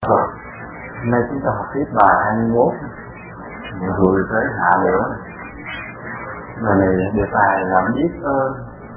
Rồi, hôm nay chúng ta học tiếp bài 21 rồi tới hạ nữa. Bài này đề tài là biết ơn.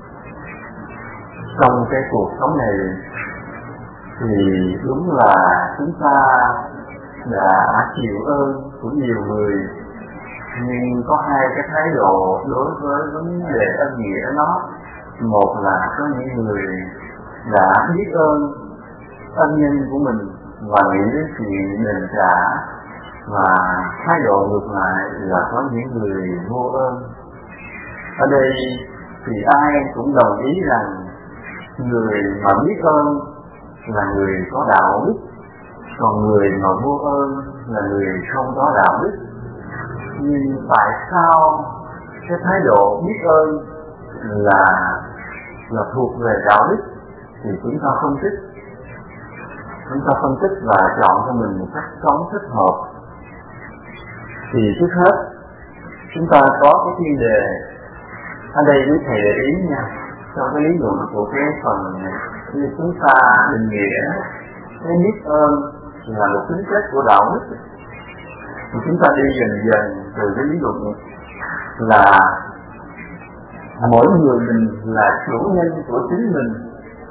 Trong cái cuộc sống này thì đúng là chúng ta đã chịu ơn của nhiều người, nhưng có hai cái thái độ đối với vấn đề ân nghĩa đó. Một là có những người đã biết ơn ân nhân của mình và nghĩ đến chuyện đền trả, và thái độ ngược lại là có những người vô ơn. Ở đây thì ai cũng đồng ý rằng người mà biết ơn là người có đạo đức, còn người mà vô ơn là người không có đạo đức. Nhưng tại sao cái thái độ biết ơn là thuộc về đạo đức thì chúng ta phân tích. Chúng ta phân tích và chọn cho mình một cách sống thích hợp. Thì trước hết chúng ta có cái chuyên đề. Ở đây quý thầy để ý nha, trong cái lý luận của cái phần như chúng ta định nghĩa cái biết ơn là một tính chất của đạo đức. Thì chúng ta đi dần dần từ cái lý luận là mỗi người mình là chủ nhân của chính mình,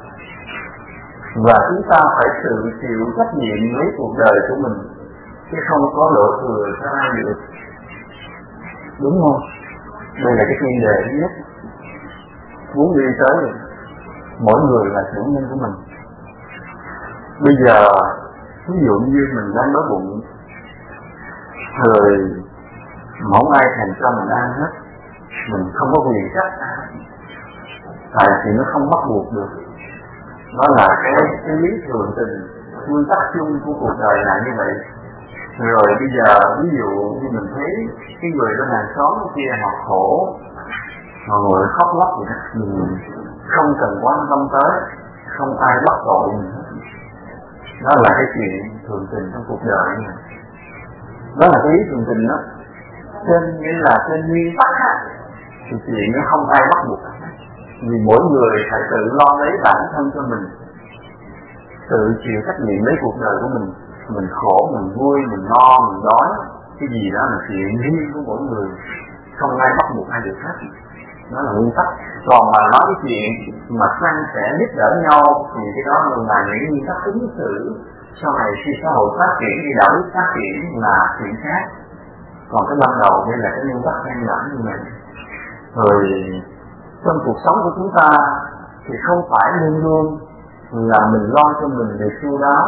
và chúng ta phải tự chịu trách nhiệm với cuộc đời của mình, chứ không có đổ thừa cho ai được. Đúng không? Đây là cái chuyên đề thứ nhất. Muốn đi tới mỗi người là chủ nhân của mình. Bây giờ ví dụ như mình đang đói bụng, rồi không ai thèm cho mình ăn hết, mình không có quyền trách ai, tại vì nó không bắt buộc được. Đó là cái lý thường tình, nguyên tắc chung của cuộc đời là như vậy. Rồi bây giờ ví dụ như mình thấy cái người bên hàng xóm kia họ khổ, họ ngồi khóc lóc vậy đó, mình không cần quan tâm tới, không ai bắt tội mình hết. Đó là cái chuyện thường tình trong cuộc đời này. Đó là cái lý thường tình đó. Trên nguyên tắc á, thì chuyện nó không ai bắt buộc. Vì mỗi người phải tự lo lấy bản thân cho mình, tự chịu trách nhiệm lấy cuộc đời của mình. Mình khổ, mình vui, mình no, mình đói, cái gì đó là chuyện riêng của mỗi người, không ai bắt buộc ai được hết. Đó là nguyên tắc. Còn mà nói cái chuyện mà san sẻ giúp đỡ nhau thì cái đó là những nguyên tắc ứng xử. Sau này khi xã hội phát triển, khi đạo đức phát triển là chuyện khác. Còn cái ban đầu đây là cái nguyên tắc căn bản như vậy. Rồi trong cuộc sống của chúng ta thì không phải luôn luôn là mình lo cho mình để chu đáo,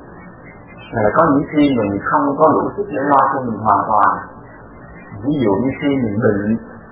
là có những khi mình không có đủ sức để lo cho mình hoàn toàn. Ví dụ như khi mình bệnh,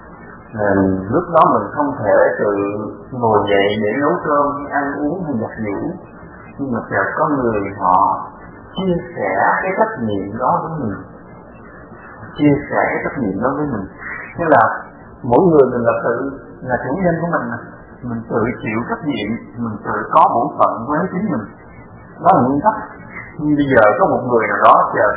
lúc đó mình không thể tự ngồi dậy để nấu cơm, ăn uống hay giặt giũ, nhưng mà chợt có người họ chia sẻ cái trách nhiệm đó với mình, chia sẻ cái trách nhiệm đó với mình. Tức là mỗi người mình là chủ nhân của mình tự chịu trách nhiệm, mình tự có bổn phận với chính mình. Đó là nguyên tắc. Nhưng bây giờ có một người nào đó chợt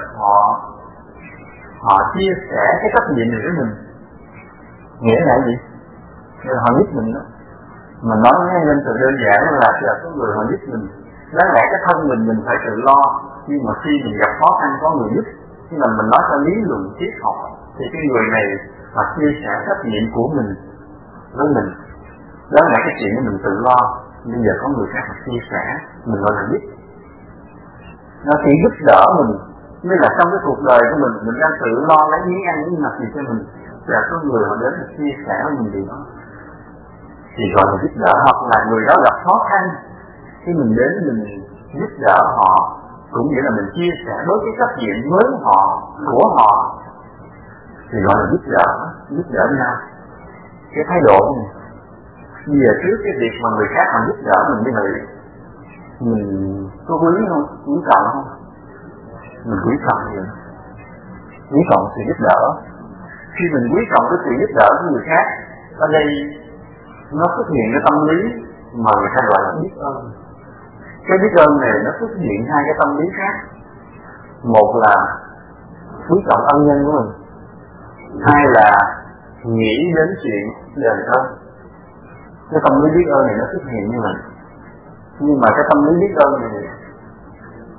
họ chia sẻ cái trách nhiệm này với mình, nghĩa là gì? Nghĩa là họ giúp mình đó. Mình nói nghe lên từ đơn giản là chợt có người họ giúp mình. Đáng lẽ cái thân mình phải tự lo, nhưng mà khi mình gặp khó khăn có người giúp. Nhưng mà mình nói theo lý luận triết học thì cái người này họ chia sẻ trách nhiệm của mình với mình. Đáng lẽ cái chuyện của mình tự lo, bây giờ có người khác họ chia sẻ, mình gọi là giúp. Nó chỉ giúp đỡ mình, mới là trong cái cuộc đời của mình đang tự lo lấy miếng ăn miếng mặc gì cho mình, và có người họ đến để chia sẻ với mình điều đó thì gọi là giúp đỡ. Hoặc là người đó gặp khó khăn, khi mình đến mình giúp đỡ họ, cũng nghĩa là mình chia sẻ đối với trách nhiệm với họ, của họ, thì gọi là giúp đỡ nhau. Cái thái độ này, bây giờ trước cái việc mà người khác họ giúp đỡ mình như vậy, mình có quý không? Quý trọng không? Mình quý trọng gì? Quý trọng sự giúp đỡ. Khi mình quý trọng cái sự giúp đỡ của người khác, ở đây nó xuất hiện cái tâm lý mà người ta gọi là biết ơn. Cái biết ơn này nó xuất hiện hai cái tâm lý khác. Một là quý trọng ân nhân của mình, hai là nghĩ đến chuyện đền ơn. Cái tâm lý biết ơn này nó xuất hiện như vậy. Nhưng mà cái tâm lý biết ơn này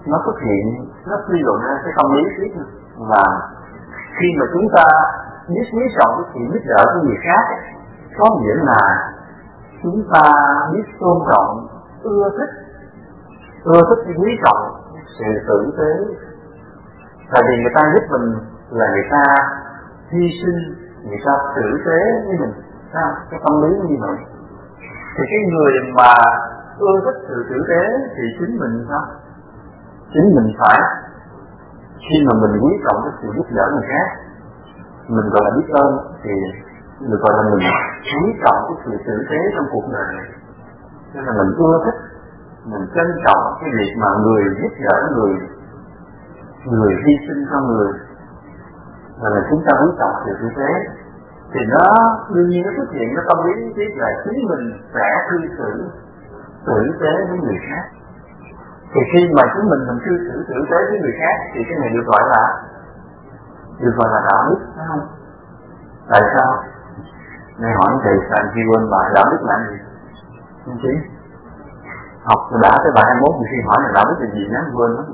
nó xuất hiện, nó suy luận ra cái tâm lý tiếp là khi mà chúng ta biết quý trọng cái sự giúp đỡ của người khác, có nghĩa là chúng ta biết tôn trọng, ưa thích cái quý trọng sự tử tế. Tại vì người ta giúp mình là người ta hy sinh, người ta tử tế với mình, sao? Cái tâm lý như vậy. Thì cái người mà ưa thích sự tử tế thì chính mình sao? Chính mình phải, khi mà mình quý trọng cái sự giúp đỡ người khác, mình gọi là biết ơn, thì được gọi là mình quý trọng cái sự tử tế trong cuộc đời này. Nên là mình ưa thích, mình trân trọng cái việc mà người giúp đỡ người hy sinh cho người, là chúng ta quý trọng sự tử tế. Thì nó đương nhiên nó xuất hiện cái tâm lý tiếp là chính mình sẽ cư xử tử tế với người khác. Thì khi mà chúng mình cư xử tử tế với người khác thì cái này được gọi là đạo đức, phải không? Tại sao? Nghe hỏi thầy sao khi quên bài đạo đức là gì? Không chứ? Học đã tới bài 21 thì khi hỏi là đạo đức là gì nhá, quên lắm.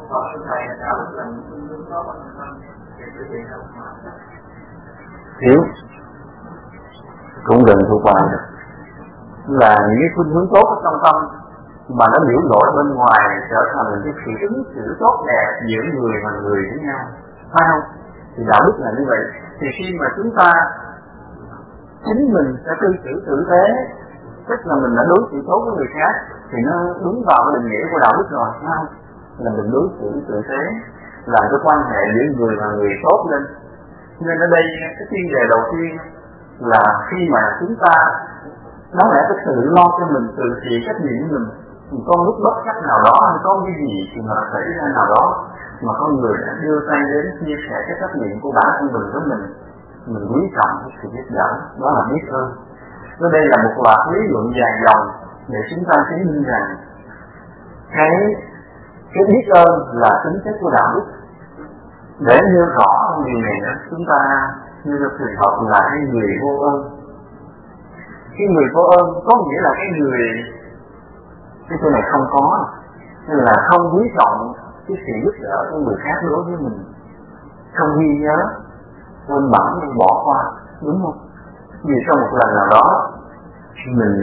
Thiếu cũng gần thuộc bài rồi. Là những cái khuynh hướng tốt ở trong tâm mà nó biểu lộ bên ngoài trở thành cái sự ứng xử tốt đẹp giữa người và người với nhau, phải không? Thì đạo đức là như vậy. Thì khi mà chúng ta chính mình sẽ cư xử tử tế, tức là mình đã đối xử tốt với người khác, thì nó đúng vào cái định nghĩa của đạo đức rồi, phải không? Là mình đối xử tử tế, làm cái quan hệ giữa người và người tốt lên. Nên ở đây cái chuyên đề đầu tiên là khi mà chúng ta nói lẽ cái sự lo cho mình, tự chịu trách nhiệm của mình có lúc bất chắc nào đó hay có cái gì trường hợp xảy ra nào đó mà con người đã đưa tay đến chia sẻ cái trách nhiệm của bản thân mình với mình quý trọng cái sự giúp đỡ, đó là biết ơn. Ở đây là một loạt lý luận dài dòng để chúng ta chứng minh rằng cái biết ơn là tính chất của đạo đức. Để nêu rõ điều này nữa, chúng ta như là trường hợp là cái người vô ơn. Cái người vô ơn có nghĩa là cái người, cái này không có, nên là không quý trọng cái sự giúp đỡ của người khác đối với mình, không ghi nhớ, quên bẵng hay bỏ qua, đúng không? Vì sau một lần nào đó mình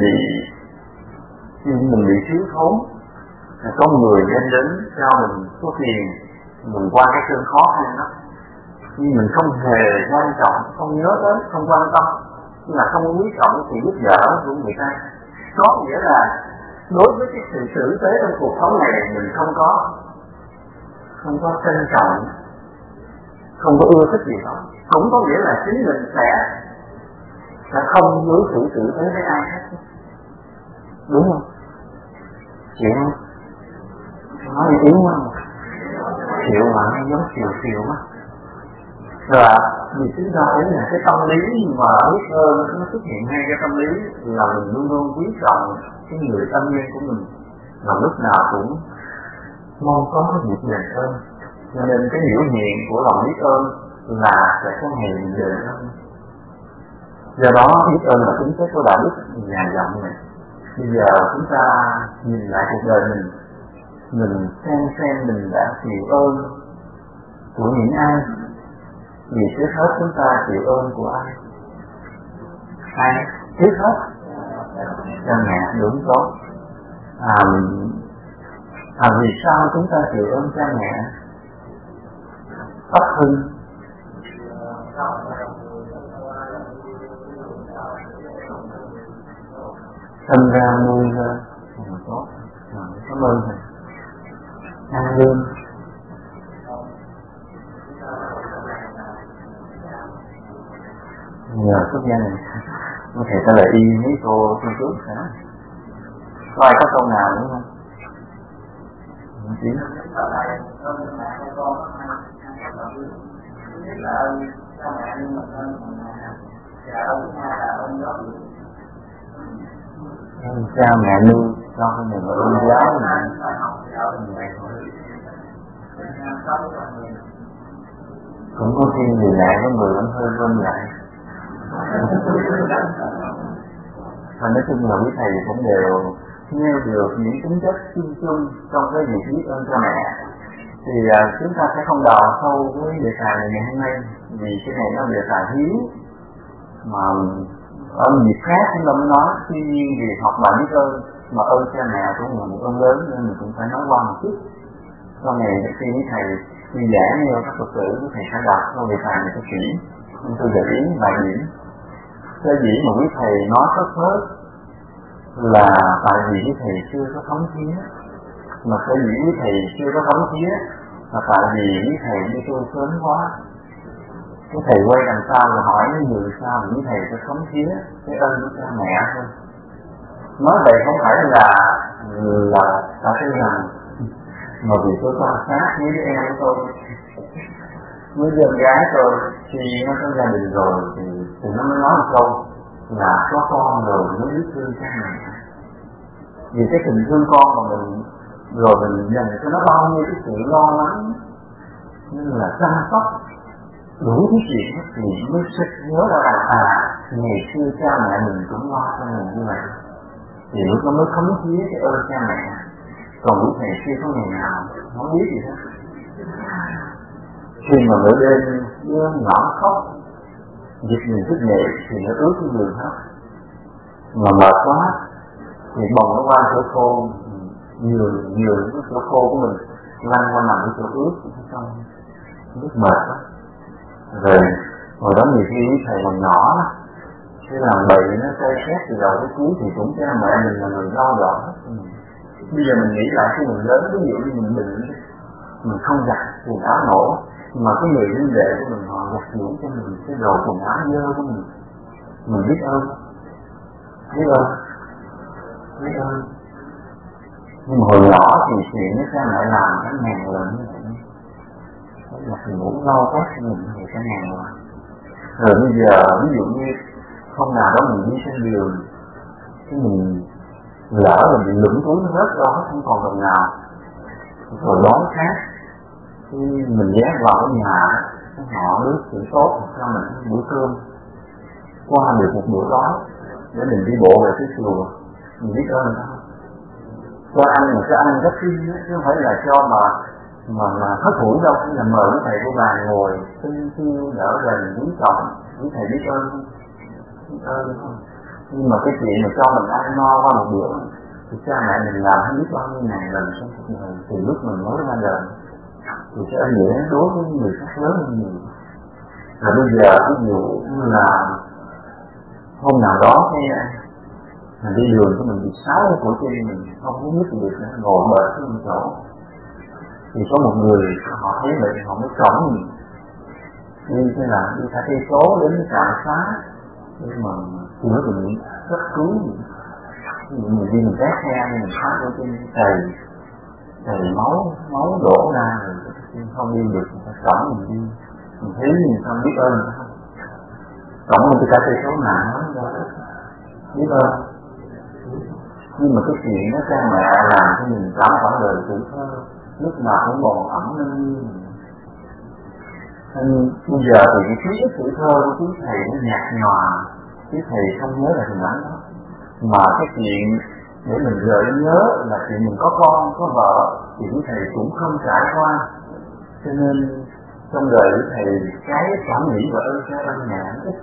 bị thiếu thốn, có người đến cho mình số tiền, mình qua cái cơn khó khăn đó, nhưng mình không hề quan trọng, không nhớ tới, không quan tâm, là không quý trọng sự giúp đỡ của người ta. Có nghĩa là đối với cái sự tử tế trong cuộc sống này mình không có trân trọng, không có ưa thích gì đó, cũng có nghĩa là chính mình sẽ không đối xử tử tế với ai hết, đúng không? Chịu không? Nói yếu quá, chịu mà giống chiều quá. Và vì chúng ta thấy là cái tâm lý mà biết ơn nó xuất hiện ngay cái tâm lý là mình luôn luôn quý trọng cái người tâm nhân của mình, và lúc nào cũng mong có cái việc đền ơn. Cho nên cái biểu hiện của lòng biết ơn là sẽ có ngày đền ơn. Do đó biết ơn là tính chất của đạo đức dài dòng này. Bây giờ chúng ta nhìn lại cuộc đời mình xem mình đã chịu ơn của những ai. Vì trước hết chúng ta chịu ơn của ai? Trước hết cha mẹ, đúng tốt. Vì sao chúng ta chịu ơn cha mẹ? Ấp hưng, sinh ra nuôi lên, tốt, cảm ơn thầy. Ăn lương, nhờ xuất gia này có thể trả lời y mấy cô trong trước hả? Có ai có câu nào nữa không? Không chứ. Cha mẹ nuôi cho cái mình ơn giáo này. Cũng có khi người mẹ có người vẫn hơi quên lại. Và nói chung là quý thầy cũng đều nêu được những tính chất chung chung trong cái việc biết ơn cha mẹ. Thì chúng ta sẽ không đào sâu với đề tài này ngày hôm nay, vì cái này nó là đề tài hiếu mà ở dịp khác chúng ta mới nói. Tuy nhiên vì học bài biết ơn mà ơn cha mẹ cũng là một ơn lớn nên mình cũng phải nói qua một chút. Sau này khi với thầy đi giảng như các Phật tử của thầy sẽ đọc câu đề tài này cho kỹ, nên tôi gợi ý vài điểm. Sở dĩ mà quý thầy nói rất hết là tại vì quý thầy chưa có thống thía, mà sở dĩ quý thầy chưa có thống thía là tại vì quý thầy đi tu sớm quá. Quý thầy quay đằng sau và hỏi những người sao quý thầy sẽ thống thía cái ơn của cha mẹ thôi. Nói vậy không phải là ta tin rằng, mà vì tôi quan sát với đứa em của tôi, với dân gái tôi, khi nó có gia đình rồi thì nó mới nói một câu là có con rồi nó biết thương cha mẹ. Vì cái tình thương con mà mình rồi mình dành cho nó bao nhiêu cái sự lo lắng, nên là chăm sóc đủ cái chuyện thì mới sực nhớ ra rằng ngày xưa cha mẹ mình cũng lo cho mình như vậy. Thì lúc nó mới thấm thía cái ơn cha mẹ. Còn lúc này chưa có ngày nào không biết gì hết. Khi mà nửa đêm đứa nhỏ khóc, giật mình thức dậy thì nó ướt cái giường hết. Mà mệt quá thì bồng nó qua chỗ khô, nhiều cái chỗ khô của mình lăn qua nằm cái chỗ ướt trong nước mệt quá. Rồi hồi đó nhiều khi thầy còn nhỏ đó, cái làm bậy nó say xét từ đầu tới cuối thì cũng cha mẹ mình là người lo dọn hết. Bây giờ mình nghĩ lại khi mình lớn, ví dụ như mình bệnh, mình không giặt quần áo nổ, mà cái người huynh đệ của mình họ giặt giũ cho mình cái đồ quần áo dơ của mình biết ơn, biết ơn. Nhưng mà hồi nhỏ thì chuyện nó cha mẹ làm cái ngàn lần như vậy, là mình ngủ lo quá cho mình thì cái ngàn lần. Rồi bây giờ ví dụ như hôm nào đó mình đi trên đường, cái mình lỡ rồi bị lũng túi nó rớt đó không còn đồng nào, rồi đón khác, khi mình ghé vào cái nhà họ nước sự tốt cho mình bữa cơm qua được một bữa đói để mình đi bộ về cái chùa, mình biết ơn cho ăn mà cho ăn rất chi chứ không phải là cho mà thất thủ đâu. Là mời cái thầy cô bà ngồi tinh siêu đỡ gần quý trọng, quý thầy biết ơn không? Nhưng mà cái chuyện mà cho mình ăn no qua một bữa thì cha mẹ mình làm không biết bao nhiêu ngàn lần trong cuộc đời từ lúc mình mới ra đời, thì cái ơn nghĩa đối với người khác lớn hơn nhiều. Rồi bây giờ ví dụ như là hôm nào đó cái mình đi đường của mình bị sáu cái cổ chân mình không có nhích được nữa, ngồi bệt cái một chỗ, thì có một người họ thấy vậy họ mới cõng mình đi, thế là đi cả cây số đến cái trạm xá nhưng mà chữa bệnh cấp cứu. Mình đi mình test xe mình phát cổ chân chảy máu đổ ra rồi không đi được, người ta cõng mình đi, mình thấy mình không biết ơn, cõng mình đi cả cây số nào biết ơn. Nhưng mà cái chuyện đó cha mẹ làm cho mình cả khoảng đời tuổi thơ lúc nào cũng bồn ẩm nên bây giờ thì cái ký ức tuổi thơ của quý thầy nó nhạt nhòa, quý thầy không nhớ là hình ảnh đó, mà cái chuyện để mình gợi nhớ là chuyện mình có con có vợ thì quý thầy cũng không trải qua. Cho nên trong đời quý thầy cái cảm nghĩ và ơn cha ơn mẹ nó ít,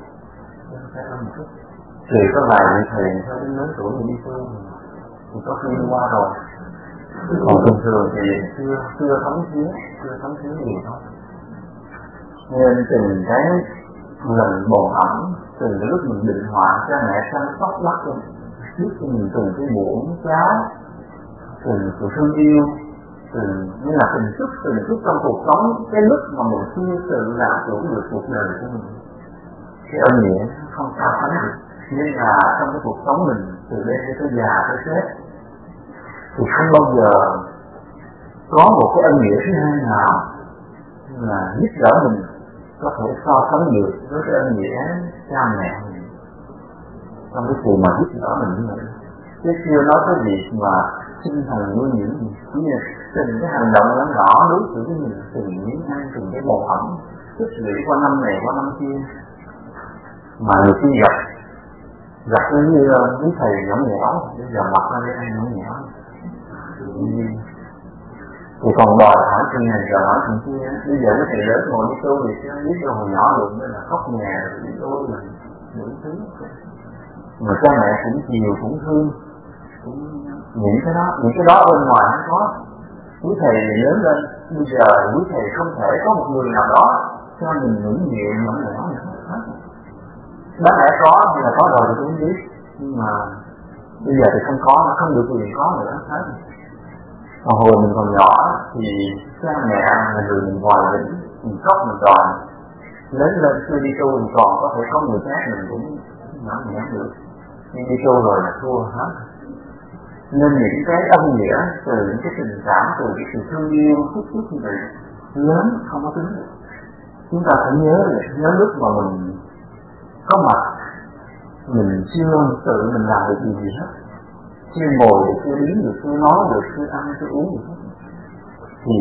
thì có vài vị thầy theo đến lớn tuổi mình đi tu thì có khi đi qua rồi, còn thường thường thì chưa thấm thía gì thôi. Nên từng cái lần bồn ẩm, từng cái lúc mình định hoạn cha mẹ chăm sóc bắt cho mình từng cái muỗng cháo, từng sự thương yêu, như là từng chút trong cuộc sống, cái lúc mà mình chưa tự làm chủ được cuộc đời của mình, cái ơn nghĩa không sao sánh được. Nhưng là trong cái cuộc sống mình từ đây tới già tới chết thì không bao giờ có một cái ân nghĩa thứ hai nào là giúp đỡ mình có thể so sánh được với cái ân nghĩa cha mẹ mình trong cái sự mà giúp đỡ mình như vậy. Chứ chưa nói cái việc mà sinh thần nuôi dưỡng mình, như từng cái hành động nhỏ đối xử với mình, từng miếng ăn, từng cái bồn ẩm tích lũy qua năm này qua năm kia, mà người khi gặp cái như quý thầy nhõng nhẽo, bây giờ mặt ra để ăn nhõng nhẽo. Thì còn đòi hỏi chuyện này rồi hỏi chuyện kia. Bây giờ cái thầy lớn ngồi đi tu thì chứ biết đâu hồi nhỏ luôn nên là khóc nhà đi tu là những thứ. Mà cha mẹ cũng chiều cũng thương, cũng những cái đó bên ngoài không có. Quý thầy lớn lên, bây giờ quý thầy không thể có một người nào đó cho mình những nhiều mà nó nói hết. Đáng lẽ có hay là có rồi thì tôi không biết, nhưng mà bây giờ thì không có, nó không được quyền có nữa hết. Còn hồi mình còn nhỏ thì cha mẹ là người mình hoài mình khóc mình đòi, lớn lên khi đi tu mình còn có thể có người khác mình cũng nói nhẹ được, nhưng đi tu rồi là thua hết. Nên những cái ân nghĩa từ những cái tình cảm, từ cái sự thương yêu phúc phúc như vậy lớn không có tính được. Chúng ta phải nhớ lúc mà mình có mặt, mình chưa tự mình làm được gì hết, chưa ngồi được, chưa đứng được, chưa nói được, chưa ăn, chưa uống được hết, thì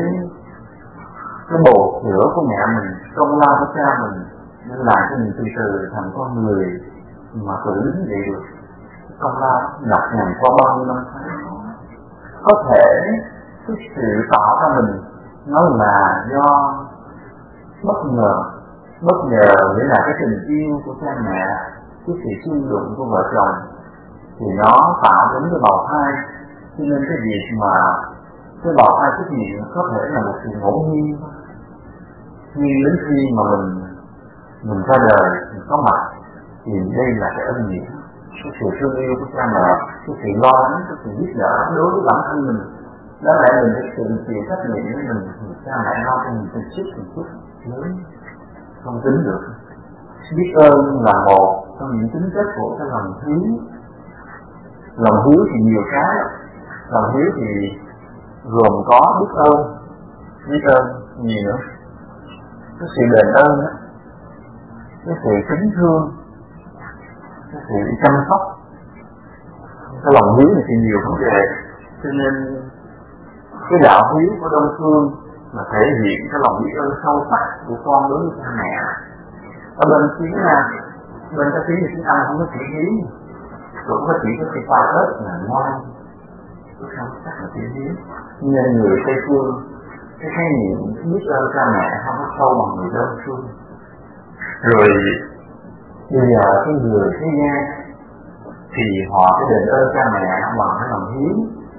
cái bồ sữa của mẹ mình, công lao của cha mình nên làm cho mình từ từ thành con người mà tự đứng dậy được. Công lao nhập nhằn qua bao nhiêu năm tháng, có thể cái sự tạo ra mình nó là do bất ngờ nghĩa là cái tình yêu của cha mẹ, cái sự suy đụng của vợ chồng thì nó tạo đến cái bào thai. Cho nên cái việc mà cái bào thai xuất hiện có thể là một sự ngẫu nhiên, nhưng đến khi mà mình ra đời, mình có mặt thì đây là cái ân nghĩa, cái sự thương yêu của cha mẹ, cái sự lo lắng, cái sự giúp đỡ đối với bản thân mình. Đó lại mình phải tự chịu trách nhiệm với mình, cha mẹ lo cho mình từng chút lớn không tính được. Biết ơn là một trong những tính chất của cái lòng hiếu. Lòng hiếu thì nhiều cái, lòng hiếu thì gồm có biết ơn nhiều nữa, cái sự đền ơn đó, cái sự kính thương, cái sự chăm sóc. Cái lòng hiếu này thì nhiều vấn đề, cho nên cái đạo hiếu của Đông Phương là thể hiện cái lòng biết ơn sâu sắc của con đối với cha mẹ. Ở bên cái tiếng thì tiếng Anh không có chữ hiếu, cũng có chỉ có cái khoa ớt là ngoan, cái sâu sắc là chữ hiếu. Nhưng người Tây Phương cái khái niệm biết ơn cha mẹ không có sâu bằng người Đông Phương. Rồi bây giờ cái người thế gian thì họ cái đền ơn cha mẹ bằng cái lòng hiếu,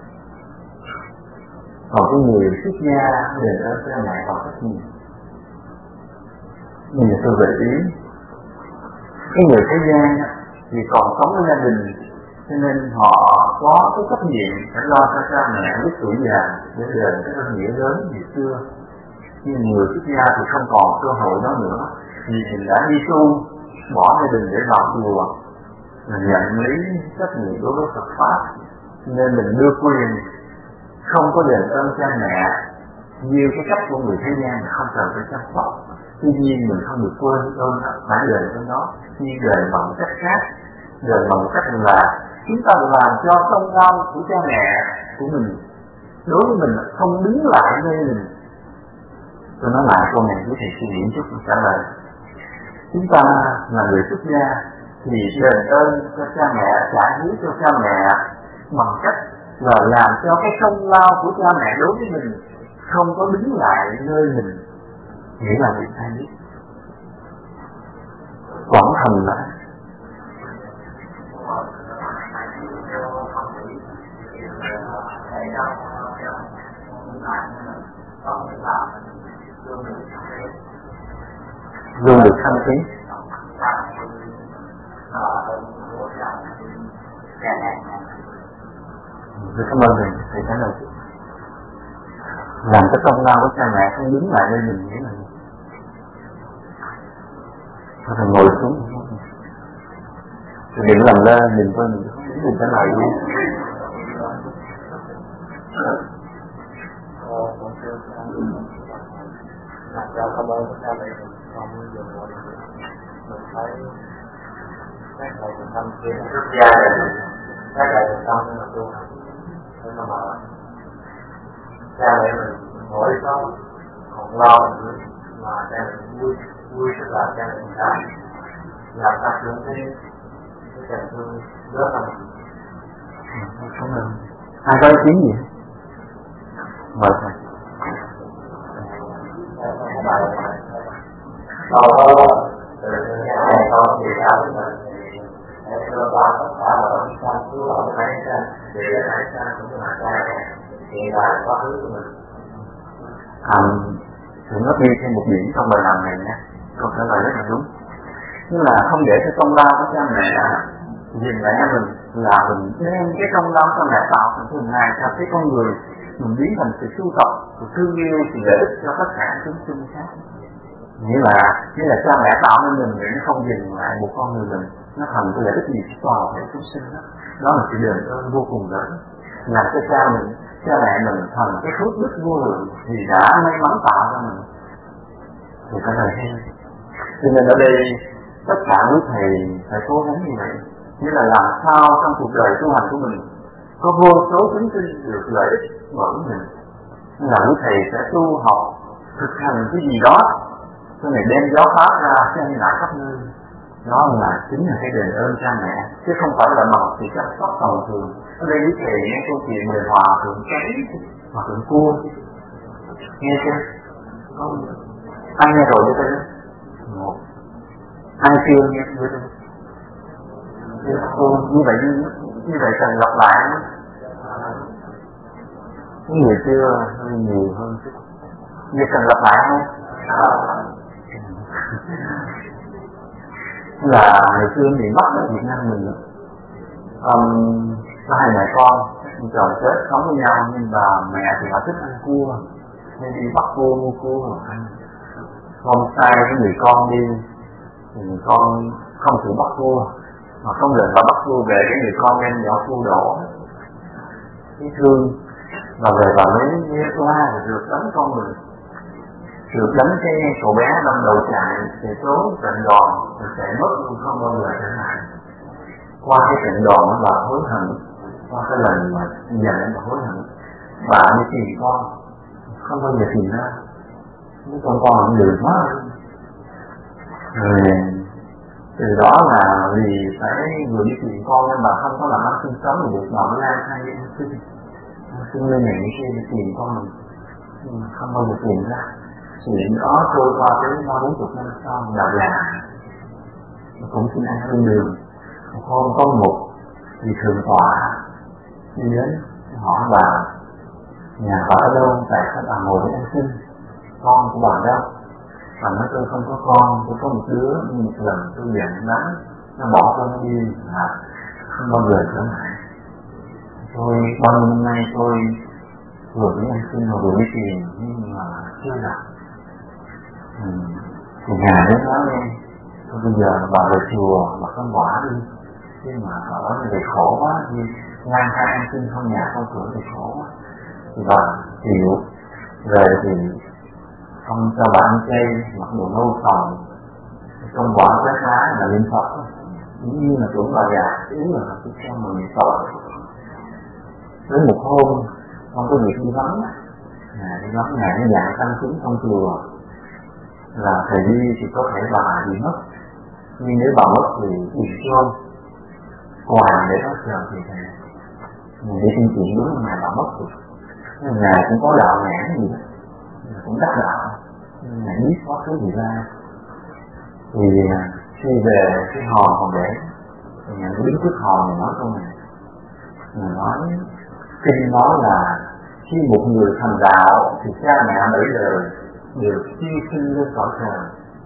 còn cái người xuất gia đền ơn cha mẹ bằng cách gì? Bây giờ tôi gợi ý, cái người thế gian thì còn sống với gia đình, cho nên họ có cái trách nhiệm phải lo cho cha mẹ lúc tuổi già để đền cái ơn nghĩa lớn ngày xưa. Nhưng người xuất gia thì không còn cơ hội đó nữa, vì mình đã đi tu, bỏ gia đình để vào chùa, mình nhận lấy trách nhiệm đối với Phật pháp, nên mình đưa quyền không có đền ơn cha mẹ như cái cách của người thế gian là không cần phải chăm sóc. Tuy nhiên mình không được quên ơn phải đền cho nó, nhưng đền bằng cách khác, đền bằng cách là chúng ta làm cho công lao của cha mẹ của mình đối với mình không đứng lại nơi mình. Tôi nói lại câu này với thầy suy nghĩ chút trả lời. Chúng ta là người xuất gia thì đền ơn cho cha mẹ, trả hiếu cho cha mẹ bằng cách là làm cho cái công lao của cha mẹ đối với mình không có đứng lại nơi mình, nghĩa là mình ai biết quẩn thành lại. Luôn được thăng tiến. Tôi cảm ơn thầy trả lời. Làm cái công lao của cha mẹ không đứng lại nơi mình nghĩa là thôi thầy ngồi xuống. Thầy đừng làm lơ, nhìn coi mình trả lời đi. Cảm ơn cha mẹ con dùng mình thấy các thầy tâm kia xuất gia các thầy tâm là tu nên mà cha mẹ mình mỗi sống còn lo mà cha mẹ vui sẽ làm cha mẹ ta làm ta trưởng cái tình thương rất là cảm ơn. Ai có ý kiến gì? Mời thầy. Con thì đã cơ bản tất cả là bản thân cứu lỗi hai chân thì hai chân cũng là cha hiện tại quá khứ của mình. Thầy nói ghi thêm một điểm trong bài làm này nha, câu trả lời rất là đúng. Tức là không để cho công lao của cha mẹ nhìn lại mình, là mình đem cái công lao cho mẹ tạo thành thường ngày theo cái con người mình biến thành sự sưu tập, sự thương yêu, sự lợi ích cho tất cả chúng sinh khác. Nghĩa là cha mẹ tạo nên mình để nó không dừng lại một con người mình, nó thành cái lợi ích gì cho toàn thể chúng sinh đó. Đó là sự đền ơn vô cùng lớn, làm cho cha mẹ mình thành cái phước đức vô lượng thì đã may mắn tạo ra mình. Thì cái này hay. Cho nên ở đây tất cả quý thầy phải cố gắng như vậy, nghĩa là làm sao trong cuộc đời tu hành của mình có vô số chúng sinh được lợi ích bởi mình. Nên là quý thầy sẽ tu học thực hành cái gì đó, cái này đem gió phát ra cho anh lại khắp nơi. Đó là chính là cái đền ơn cha mẹ, chứ không phải là bằng sự chăm sóc tầm thường. Ở đây quý thầy nghe câu chuyện về hòa thượng cháy, hòa thượng cua, nghe chưa? Ai nghe rồi cho tôi? Một. Ai chưa nghe chưa? Như vậy cần lặp lại. Những người chưa hơi nhiều hơn chút. Như cần lặp lại không? Là ngày xưa miền Bắc ở Việt Nam mình có hai mẹ con chồng chết sống với nhau, nhưng bà mẹ thì họ thích ăn cua nên đi bắt cua mua cua rồi ăn. Hôm sai với người con đi thì người con không chịu bắt cua, mà không được bà bắt cua về, cái người con đem nhỏ cua đổ cái thương và về bà mới la rồi được đánh con mình, được đánh cái cậu bé đâm đầu chạy chạy trốn trận đòn rồi chạy mất luôn, không bao giờ trở lại. Qua cái trận đòn đó bà hối hận, qua cái lần mà giận bà hối hận, bà đi tìm con không bao giờ tìm ra, mấy con không được mất. Rồi từ đó là vì phải vừa đi tìm con nên bà không có làm ăn sinh sống được, bà mới lang thang đi ăn xin lên này đi tìm con mình, nhưng mà không bao giờ tìm ra. Chuyện đó trôi qua tới 30-40 năm sau là già, cũng xin ăn trên đường. Một hôm có một vị thượng tọa đi đến hỏi bà nhà bà ở đâu, tại sao bà ngồi để ăn xin, con của bà đâu? Bà nói tôi không có con, tôi có một đứa, nhưng một lần tôi giận lắm, nó bỏ tôi nó đi là không bao giờ trở lại. Tôi bao nhiêu năm nay tôi vừa đi ăn xin vừa đi tìm nhưng mà chưa gặp. Thì nhà đến nói nghe, thôi bây giờ bà về chùa bà không bỏ đi, chứ mà ở đây thì khổ quá, đi lang thang ăn xin không nhà không cửa thì khổ quá. Thì bà chịu, về thì không cho bà ăn chay, mặc đồ nâu sòng, không quả cái lá là niệm Phật, cũng như là tưởng bà già, yếu là cái con mà niệm Phật. Đến một hôm, không có việc đi vắng, ngày nó dạy tăng chúng trong chùa, là thầy đi thì có thể bà bị mất, nhưng nếu bà mất thì tìm chôn quà để bắt chờ thì thầy để tin chuyện đúng là ngày bà mất rồi. Ngài cũng có đạo nhãn gì đó, cũng đắc đạo, ngài biết có thứ gì ra. Thì khi về cái hòn còn để, thì ngài đứng trước hòn này nói câu này, ngài nói kinh nói là khi một người thành đạo thì cha mẹ bảy đời đều hy sinh lên cõi trời.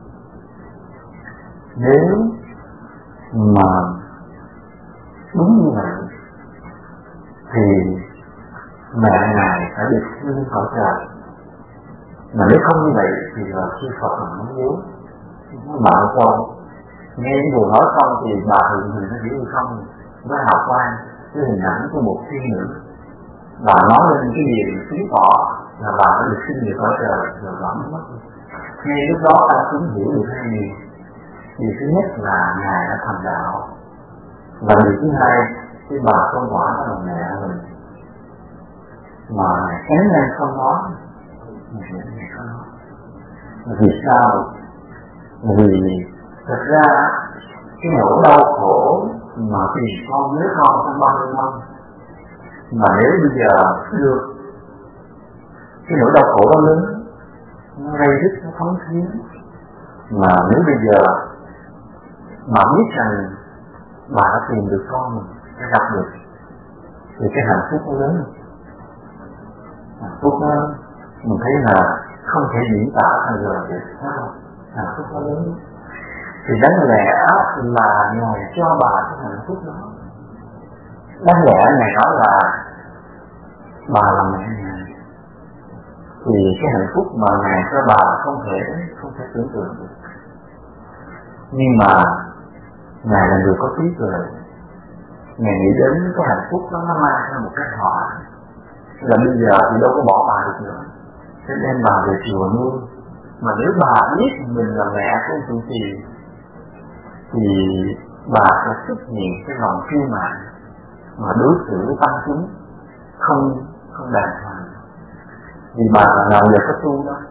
Nếu mà đúng như vậy thì mẹ ngài phải được lên cõi trời, mà nếu không như vậy thì là khi Phật mà nó yếu, nó bảo con nghe những điều nói xong thì bà thường thì nó hiểu không, nó hào quang cái hình ảnh của một thiên nữ, bà nói lên cái gì chứng tỏ là bà đã được sinh về cõi trời rồi bà mới mất. Ngay lúc đó ta cũng hiểu được hai điều. Điều thứ nhất là ngài đã thành đạo, và điều thứ hai cái bà con quả là mẹ mình, mà kén lên không nói, ngài không nói. Vì sao? Vì thật ra cái nỗi đau khổ mà tìm con nhớ con trong bao nhiêu năm, mà nếu bây giờ được cái nỗi đau khổ đó lớn, nó gây rứt, nó thống thiến. Mà nếu bây giờ mà biết rằng bà đã tìm được con mình, đã gặp được, thì cái hạnh phúc nó lớn. Hạnh phúc đó mình thấy là không thể diễn tả thành lời được. Hạnh phúc nó lớn. Thì đáng lẽ là Ngài cho bà cái hạnh phúc đó. Đáng lẽ Ngài nói là bà là mẹ Ngài, thì cái hạnh phúc mà Ngài cho bà không thể tưởng tượng được. Nhưng mà Ngài là người có trí tuệ, Ngài nghĩ đến cái hạnh phúc đó nó mang ra một cái họa, là bây giờ thì đâu có bỏ bà được nữa, sẽ đem bà về chùa nuôi. Mà nếu bà biết mình là mẹ của trụ trì, thì bà sẽ xuất hiện cái lòng kiêu mạn mà đối xử với tăng chúng không đàng hoàng. Vì bà là nào giờ có tu đó,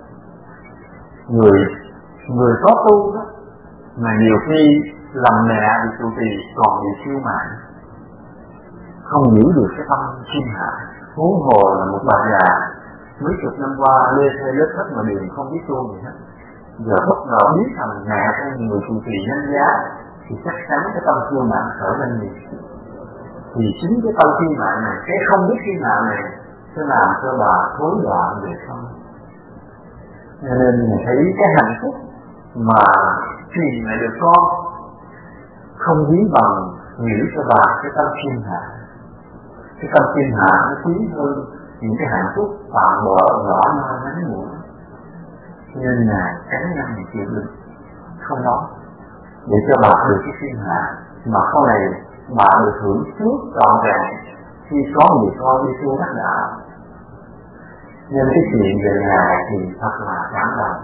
người có tu đó, mà nhiều khi làm mẹ bị trụ trì còn bị kiêu mạn, không giữ được cái tâm thiên hạ. Huống hồ là một bà già mấy chục năm qua lê thê lết hết mà đường không biết tu gì hết, giờ bất ngờ biết rằng mẹ của người trụ trì nhân giá, thì chắc chắn cái tâm kiêu mạn khởi lên nhiều. Thì chính cái tâm kiêu mạn này, cái không biết kiêu mạn này sẽ làm cho bà thối loạn về sau. Cho nên mình thấy cái hạnh phúc mà truyền lại được con không quý bằng nghĩ cho bà cái tâm thiên hạ. Cái tâm thiên hạ nó quý hơn những cái hạnh phúc tạm bợ nhỏ nhoi ngắn ngủi. Nên Ngài cắn răng để chịu đựng không nói, để cho bà được cái thiên hạ, mà sau này bà được hưởng phước trọn vẹn khi có người con đi tu đắc đạo. Nên cái chuyện về Ngài thì thật là cảm động.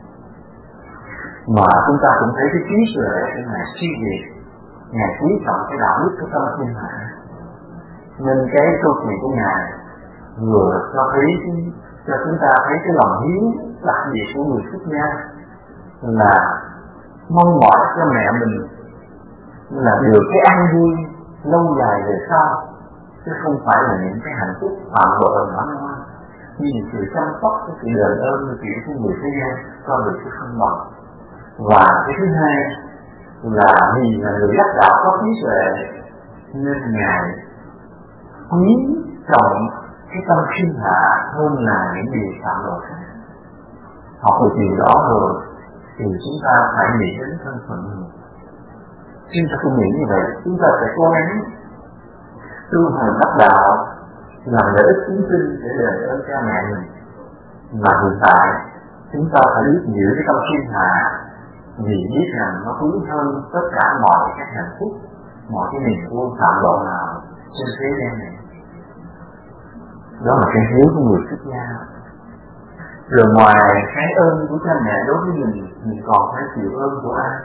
Mà chúng ta cũng thấy cái trí tuệ của Ngài suy việt, Ngài quý trọng cái đạo đức của tâm thiên hạ. Nên cái câu chuyện của Ngài vừa cho thấy cho chúng ta thấy cái lòng hiếu đặc biệt của người xuất gia, là mong mỏi cho mẹ mình là được cái an vui lâu dài về sau, chứ không phải là những cái hạnh phúc tạm bợ nhỏ nhoi như những sự chăm sóc, cái sự đền ơn như kiểu của người thế gian cho được cái không bằng. Và cái thứ hai là vì là người đắc đạo có trí tuệ, nên Ngài quý trọng cái tâm sinh hạ hơn là những điều phạm luật khác. Học được điều đó rồi thì chúng ta phải nghĩ đến thân phận mình. Chúng ta không nghĩ như vậy, chúng ta phải cố gắng tu hành đắc đạo, làm lợi ích chúng sinh để đền ơn cha mẹ mình. Mà hiện tại chúng ta phải biết giữ cái tâm sinh hạ, vì biết rằng nó quý hơn tất cả mọi cái hạnh phúc, mọi cái niềm vui phạm độ nào trên thế gian này. Đó là cái hiếu của người xuất gia. Rồi ngoài cái ơn của cha mẹ đối với mình còn phải chịu ơn của ai?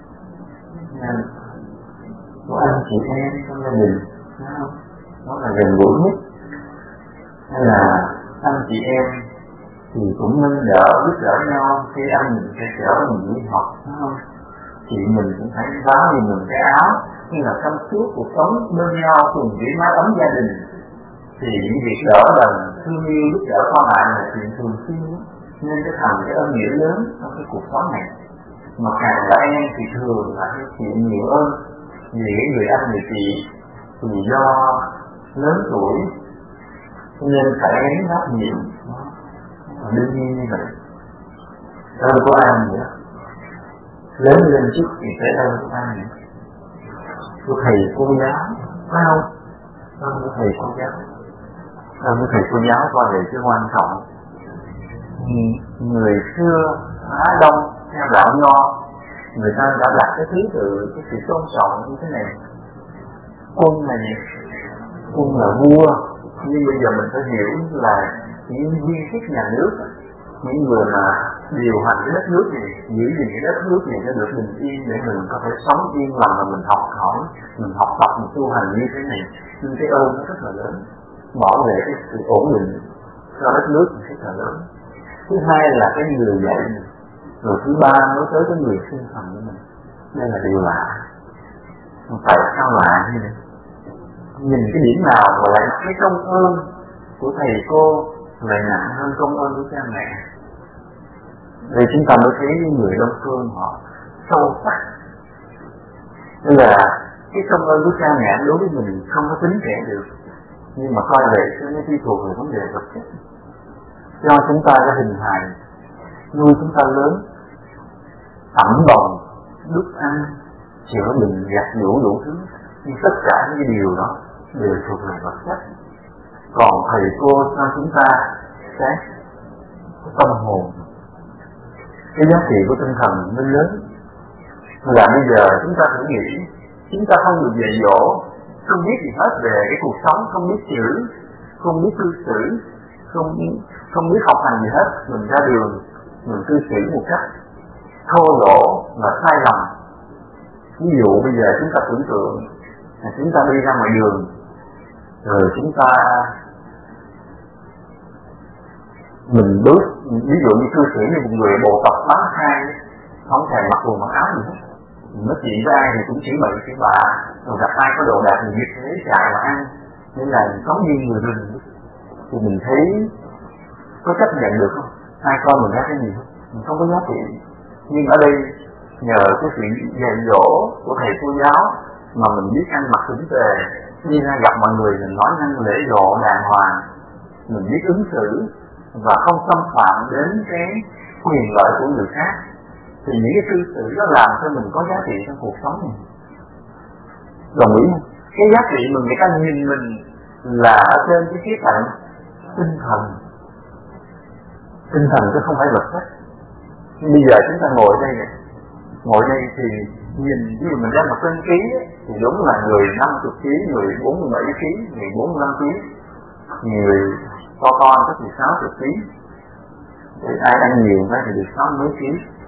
Của anh chị em trong gia đình, đó là gần gũi nhất. Hay là anh chị em thì cũng nâng đỡ giúp đỡ nhau, khi anh mình phải chở mình đi học, đúng không? Chị mình cũng phải báo cho mình cái áo, như là trong suốt cuộc sống bên nhau cùng với mái ấm gia đình. Thì những việc đỡ đần, thương yêu, giúp đỡ con bạn là chuyện thường xuyên, nên cái thành cái ơn nghĩa lớn trong cái cuộc sống này. Mà càng là em thì thường là cái chuyện nhiều ơn, vì cái người anh người chị thì do lớn tuổi nên phải gánh vác nhiều. Đương nhiên như vậy. Ơn của ai nữa? Lớn lên chút thì phải ơn của ai nữa? Của thầy cô giáo, phải không? Ơn của thầy cô giáo. Ơn của thầy cô giáo coi về cái quan trọng. Người xưa Á Đông theo đạo Nho, người ta đã đặt cái thứ tự cái sự tôn trọng như thế này. Quân là gì? Quân là vua, nhưng bây giờ mình phải hiểu là những viên chức nhà nước, những người mà điều hành cái đất nước này, giữ gìn cái đất nước này cho được bình yên để mình có thể sống yên lặng, mà mình học hỏi, mình học tập, mình tu hành như thế này. Nhưng cái ơn nó rất là lớn, bảo vệ cái sự ổn định cho đất nước rất là lớn. Thứ hai là cái người dạy mình. Rồi thứ ba nói tới cái người sinh thành của mình. Đây là điều lạ. Tại sao lạ như vậy? Nhìn cái điểm nào mà lại cái công ơn của thầy cô lại nặng hơn công ơn của cha mẹ. Vì chúng ta mới thấy những người Đông Phương họ sâu sắc. Nên là cái công ơn của cha mẹ đối với mình không có tính kể được, nhưng mà coi về nó tùy thuộc về vấn đề vật chất. Cho chúng ta có hình hài, nuôi chúng ta lớn, ẩm bồng, đút ăn, chữa bệnh, giặt giũ đủ thứ, nhưng tất cả những điều đó đều thuộc về vật chất. Còn thầy cô cho chúng ta cái tâm hồn, cái giá trị của tinh thần mới lớn. Là bây giờ chúng ta thử nghĩ, chúng ta không được dạy dỗ, không biết gì hết về cái cuộc sống, không biết chữ, không biết cư xử, không biết học hành gì hết, mình ra đường mình cư xử một cách thô lỗ và sai lầm. Ví dụ bây giờ chúng ta tưởng tượng là chúng ta đi ra ngoài đường, rồi chúng ta mình bước, ví dụ như cư xử như một người bộ tộc bán khai, không thèm mặc quần mặc áo gì hết, nói chuyện với ai thì cũng chỉ bậy chỉ bạ, rồi gặp ai có đồ đạc thì giết thế chạy mà ăn, nên là giống như người rừng. Thì mình thấy có chấp nhận được không? Ai coi mình ra cái gì không? Mình không có giá trị. Nhưng ở đây nhờ cái sự dạy dỗ của thầy cô giáo mà mình biết ăn mặc chỉnh tề, đi ra gặp mọi người mình nói năng lễ độ đàng hoàng, mình biết ứng xử và không xâm phạm đến cái quyền lợi của người khác, thì những cái cư xử đó làm cho mình có giá trị trong cuộc sống này. Đồng ý không? Cái giá trị mà người ta nhìn mình là ở trên cái khía cạnh tinh thần. Tinh thần chứ không phải vật chất. Bây giờ chúng ta ngồi đây này, ngồi đây thì nhìn, ví dụ mình ra một cân ký thì đúng là người 50 kg, người 47 kg, người 45 kg, người to con có thì 60 kg. Để ai ăn nhiều cái thì được 60 mấy kg.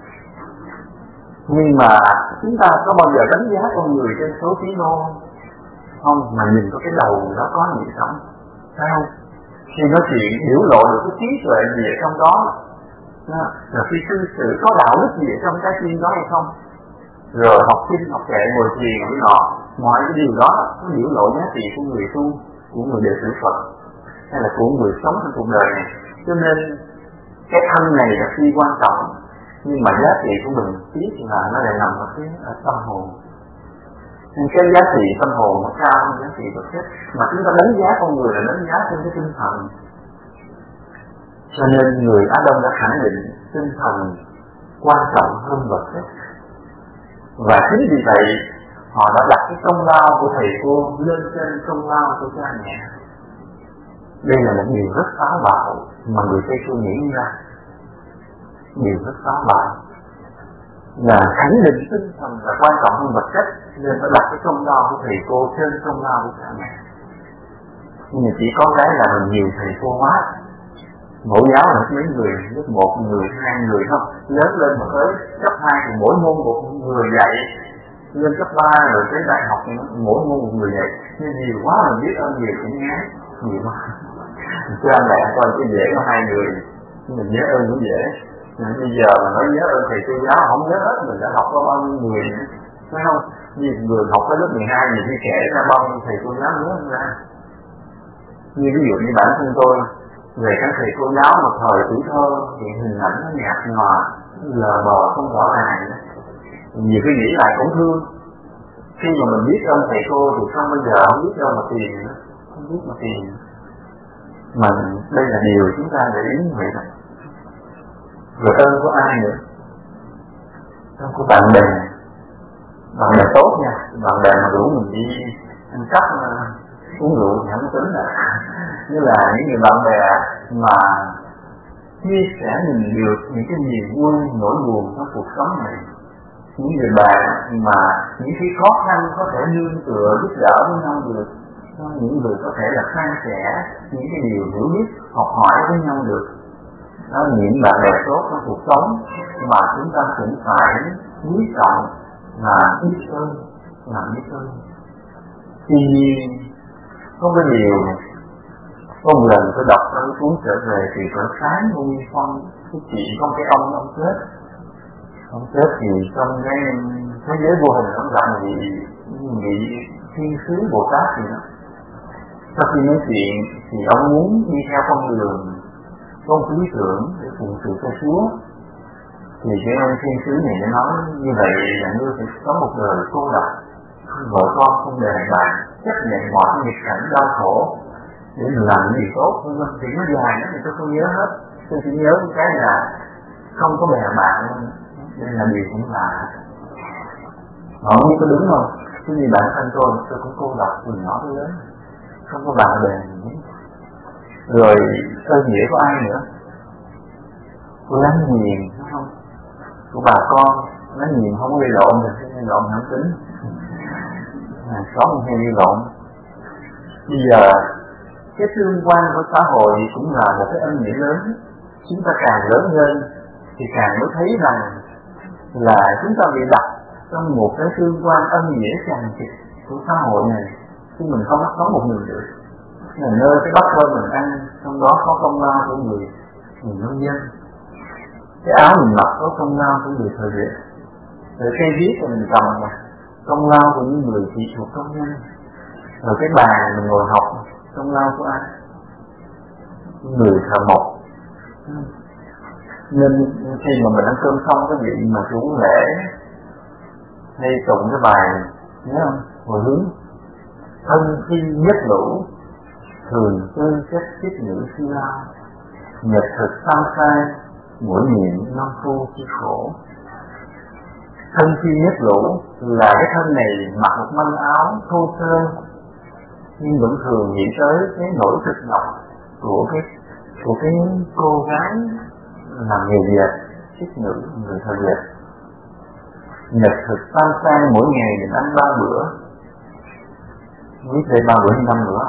Nhưng mà chúng ta có bao giờ đánh giá con người trên số kg không? Mà nhìn có cái đầu đó có nhịp sống, phải không? Khi nói chuyện hiểu lộ được cái trí tuệ gì ở trong đó, rồi khi cư xử có đạo đức gì ở trong cái chuyên đó hay không, rồi học sinh học kệ ngồi thiền với nọ, mọi cái điều đó nó hiểu lộ giá trị của người tu, của người đệ tử Phật, hay là của người sống trong cuộc đời này. Cho nên cái thân này là khi quan trọng, nhưng mà giá trị của mình biết là nó lại nằm ở cái tâm hồn. Nên cái giá trị tâm hồn nó cao hơn giá trị vật chất, mà chúng ta đánh giá con người là đánh giá trên cái tinh thần. Cho nên người Á Đông đã khẳng định tinh thần quan trọng hơn vật chất. Và chính vì vậy họ đã đặt cái công lao của thầy cô lên trên công lao của cha mẹ. Đây là một điều rất táo bạo mà người Tây Phương nghĩ ra. Điều rất táo bạo là khẳng định tinh thần là quan trọng hơn vật chất, nên phải đặt cái công lao của thầy cô trên công lao của cha mẹ. Nhưng mà chỉ có cái là mình nhiều thầy cô quá. Mẫu giáo là mấy người, lớp 1 người, 2 người không, lớn lên mà tới cấp 2 thì mỗi môn một người dạy, lên cấp 3 rồi tới đại học mỗi môn một người dạy, nhưng nhiều quá mình biết ơn nhiều cũng ngán, nhiều quá. Cha mẹ coi cái dễ có 2 người, mình nhớ ơn cũng dễ. Bây giờ mà nói nhớ ơn thầy cô giáo không nhớ hết, mình đã học có bao nhiêu người nữa, phải không? Nhiều người học tới lớp 12 nhiều khi kể ra bao nhiêu thầy cô giáo nhớ không ra. Như ví dụ như bản thân tôi, về các thầy cô giáo một thời tuổi thơ thì hình ảnh nó nhạt nhòa, lờ mờ không rõ ràng. Nhiều khi nghĩ lại cũng thương. Khi mà mình biết ơn thầy cô thì không bao giờ không biết đâu mà tiền nữa, không biết mà tiền. Mà đây là điều chúng ta để ý như vậy đó. Rồi ơn của ai nữa? Ơn của bạn bè tốt nha, bạn bè mà rủ mình đi ăn cắp uống rượu thì không tính là như là những người bạn bè mà chia sẻ mình được những cái niềm vui nỗi buồn trong cuộc sống này, những người bạn mà những khi khó khăn có thể nương tựa giúp đỡ với nhau được, những người có thể là san sẻ những cái điều hiểu biết học hỏi với nhau được. Đó là những bạn bè tốt trong cuộc sống mà chúng ta cũng phải quý trọng là biết ơn, làm biết ơn. Tuy nhiên có cái điều, có một lần tôi đọc trong cuốn Trở Về thì có sáng Nguyên Phong, cái chuyện có cái ông chết thì trong cái thế giới vô hình ông làm vị thiên sứ Bồ Tát gì đó. Sau khi nói chuyện thì ông muốn đi theo con đường có một lý tưởng để phụng sự cho Chúa. Thì cái ông thiên sứ này mới nói như vậy là ngươi sẽ có một đời cô độc, vợ con không đề bạn, chấp nhận mọi nghịch cảnh đau khổ để mình làm những gì tốt. Thì nó dài lắm thì tôi không nhớ hết, tôi chỉ nhớ một cái là không có bè bạn, đây là điều cũng lạ. Không biết có đúng không? Chứ như bản thân tôi cũng cô độc từ nhỏ tới lớn, không có bạn bè gì. Rồi ơn nghĩa của ai nữa? Của láng giềng, đúng không? Của bà con, láng giềng không có gây lộn rồi, gây lộn hẳn tính. Xóm hay gây lộn. Bây giờ cái tương quan của xã hội cũng là một cái ân nghĩa lớn. Chúng ta càng lớn hơn thì càng mới thấy rằng là chúng ta bị đặt trong một cái tương quan ân nghĩa tràn trịch của xã hội này, chứ mình không có sống một mình được. Là nơi cái bát cơm mình ăn, trong đó có công lao của người nông dân, cái áo mình mặc có công lao của người thời việc, rồi cây viết của mình cầm mà công lao của những người kỹ thuật công nhân, rồi cái bàn mình ngồi học công lao của ai? Người thợ mộc. Nên khi mà mình ăn cơm xong cái vị mà chủ lễ hay tụng cái bài nhớ không? Hồi hướng thân khi nhất lũ thường tư chất kiết nữ si lao, nhật thực tam khai mỗi niệm năm phu chi khổ. Thân khi nhất lũ là cái thân này mặc một manh áo thô sơ nhưng vẫn thường nghĩ tới cái nỗi cực nhọc của cái cô gái làm nghề Việt, kiết nữ người thời Việt. Nhật thực tam sang mỗi ngày mình ăn 3 bữa, biết đây 3 bữa hay 5 bữa.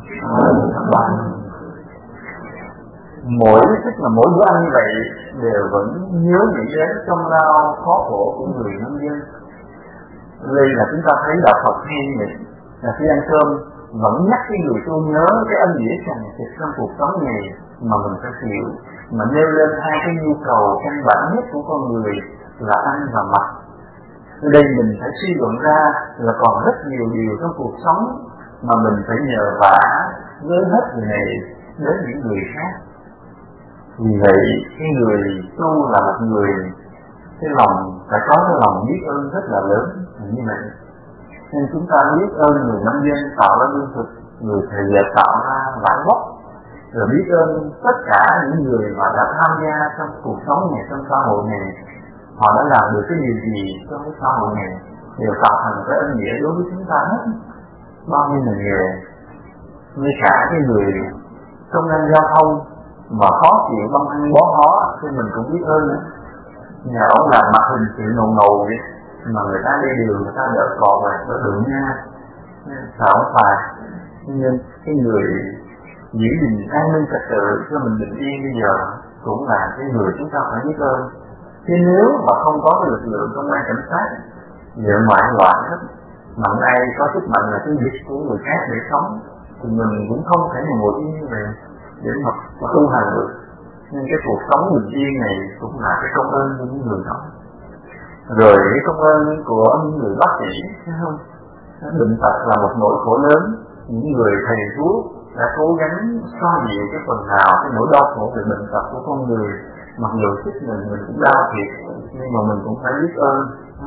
Mỗi bữa ăn như vậy đều vẫn nhớ nghĩ đến công lao khó khổ của người nông dân. Đây là chúng ta thấy đạo Phật hay vậy, là khi ăn cơm vẫn nhắc cái người tu nhớ cái ân nghĩa tràn trịch trong cuộc sống này mà mình phải chịu, mà nêu lên hai cái nhu cầu căn bản nhất của con người là ăn và mặc. Ở đây mình phải suy luận ra là còn rất nhiều điều trong cuộc sống mà mình phải nhờ vả với hết người này đến những người khác. Vì vậy cái người tu là một người cái lòng phải có cái lòng biết ơn rất là lớn như vậy. Nên chúng ta biết ơn người nông dân tạo ra lương thực, người thầy giờ tạo ra vải vóc, rồi biết ơn tất cả những người mà đã tham gia trong cuộc sống này, trong xã hội này, họ đã làm được cái điều gì trong cái xã hội này đều tạo thành cái ân nghĩa đối với chúng ta hết. Bao nhiêu ngành nghề, ngay cả cái người công nhân giao thông mà khó chịu băm ăn bó hó thì mình cũng biết ơn nữa. Nhà ông làm mặt hình chịu ngầu ngầu vậy mà người ta đi đường người ta đỡ cò về đỡ đường nha, sao phải. Nhưng cái người giữ gìn an ninh trật tự cho mình bình yên bây giờ cũng là cái người chúng ta phải biết ơn. Chứ nếu mà không có cái lực lượng công an cảnh sát giờ ngoại loạn hết, mạnh ai có sức mạnh là cái việc của người khác để sống, thì mình cũng không thể ngồi yên như vậy để mà tu hành được. Nên cái cuộc sống bình yên này cũng là cái công ơn của những người đó. Rồi cái công ơn của những người bác sĩ, thấy không? Bệnh tật là một nỗi khổ lớn, những người thầy thuốc đã cố gắng xoa dịu cái phần nào cái nỗi đau khổ về bệnh tật của con người. Mặc dù sức mình cũng đau thiệt, nhưng mà mình cũng phải biết ơn.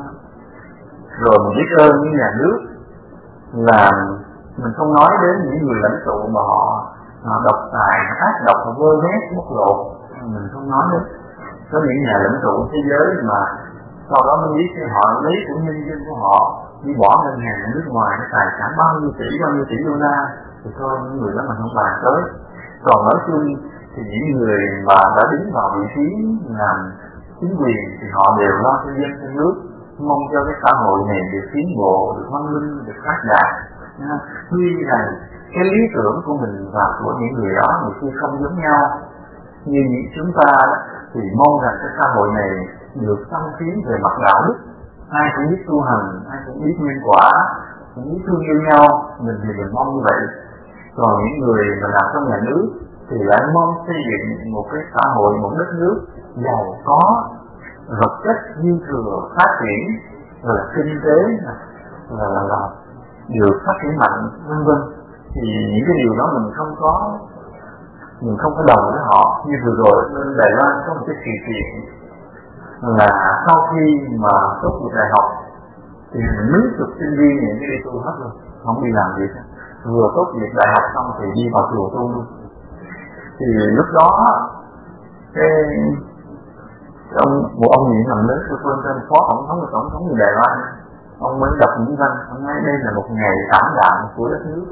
Rồi mình biết ơn những nhà nước là mình không nói đến những người lãnh tụ mà họ độc tài, ác độc, họ vơ vét, bóc lột, mình không nói đến. Có những nhà lãnh tụ thế giới mà sau đó mới biết khi họ lấy của nhân dân của họ đi bỏ ngân hàng ở nước ngoài cái tài sản bao nhiêu tỷ đô la, thì thôi những người đó mình không bàn tới. Còn nói chung thì những người mà đã đứng vào vị trí làm chính quyền thì họ đều lo cho dân cho nước, mong cho cái xã hội này được tiến bộ, được văn minh, được phát đạt. Tuy rằng cái lý tưởng của mình và của những người đó nhiều khi không giống nhau, nhưng chúng ta thì mong rằng cái xã hội này được tăng tiến về mặt đạo đức, ai cũng biết tu hành, ai cũng biết nhân quả, cũng biết thương yêu nhau, mình thì mình mong như vậy. Còn những người mà làm trong nhà nước thì lại mong xây dựng một cái xã hội, một đất nước giàu có, vật chất dư thừa, phát triển, rồi là kinh tế là được phát triển mạnh, vân vân. Thì những cái điều đó mình không có mình không có đồng với họ. Như vừa rồi bên Đài Loan có một cái sự kiện là sau khi mà tốt nghiệp đại học thì mấy chục sinh viên những cái đi tu hết luôn, không đi làm gì hết. Vừa tốt nghiệp đại học xong thì đi vào chùa tu luôn. Thì lúc đó một ông Nguyễn Thành Lớn, tôi quên tên, phó tổng thống người Đài Loan, ông mới đọc những văn, ông nói đây là một ngày ảm đạm của đất nước.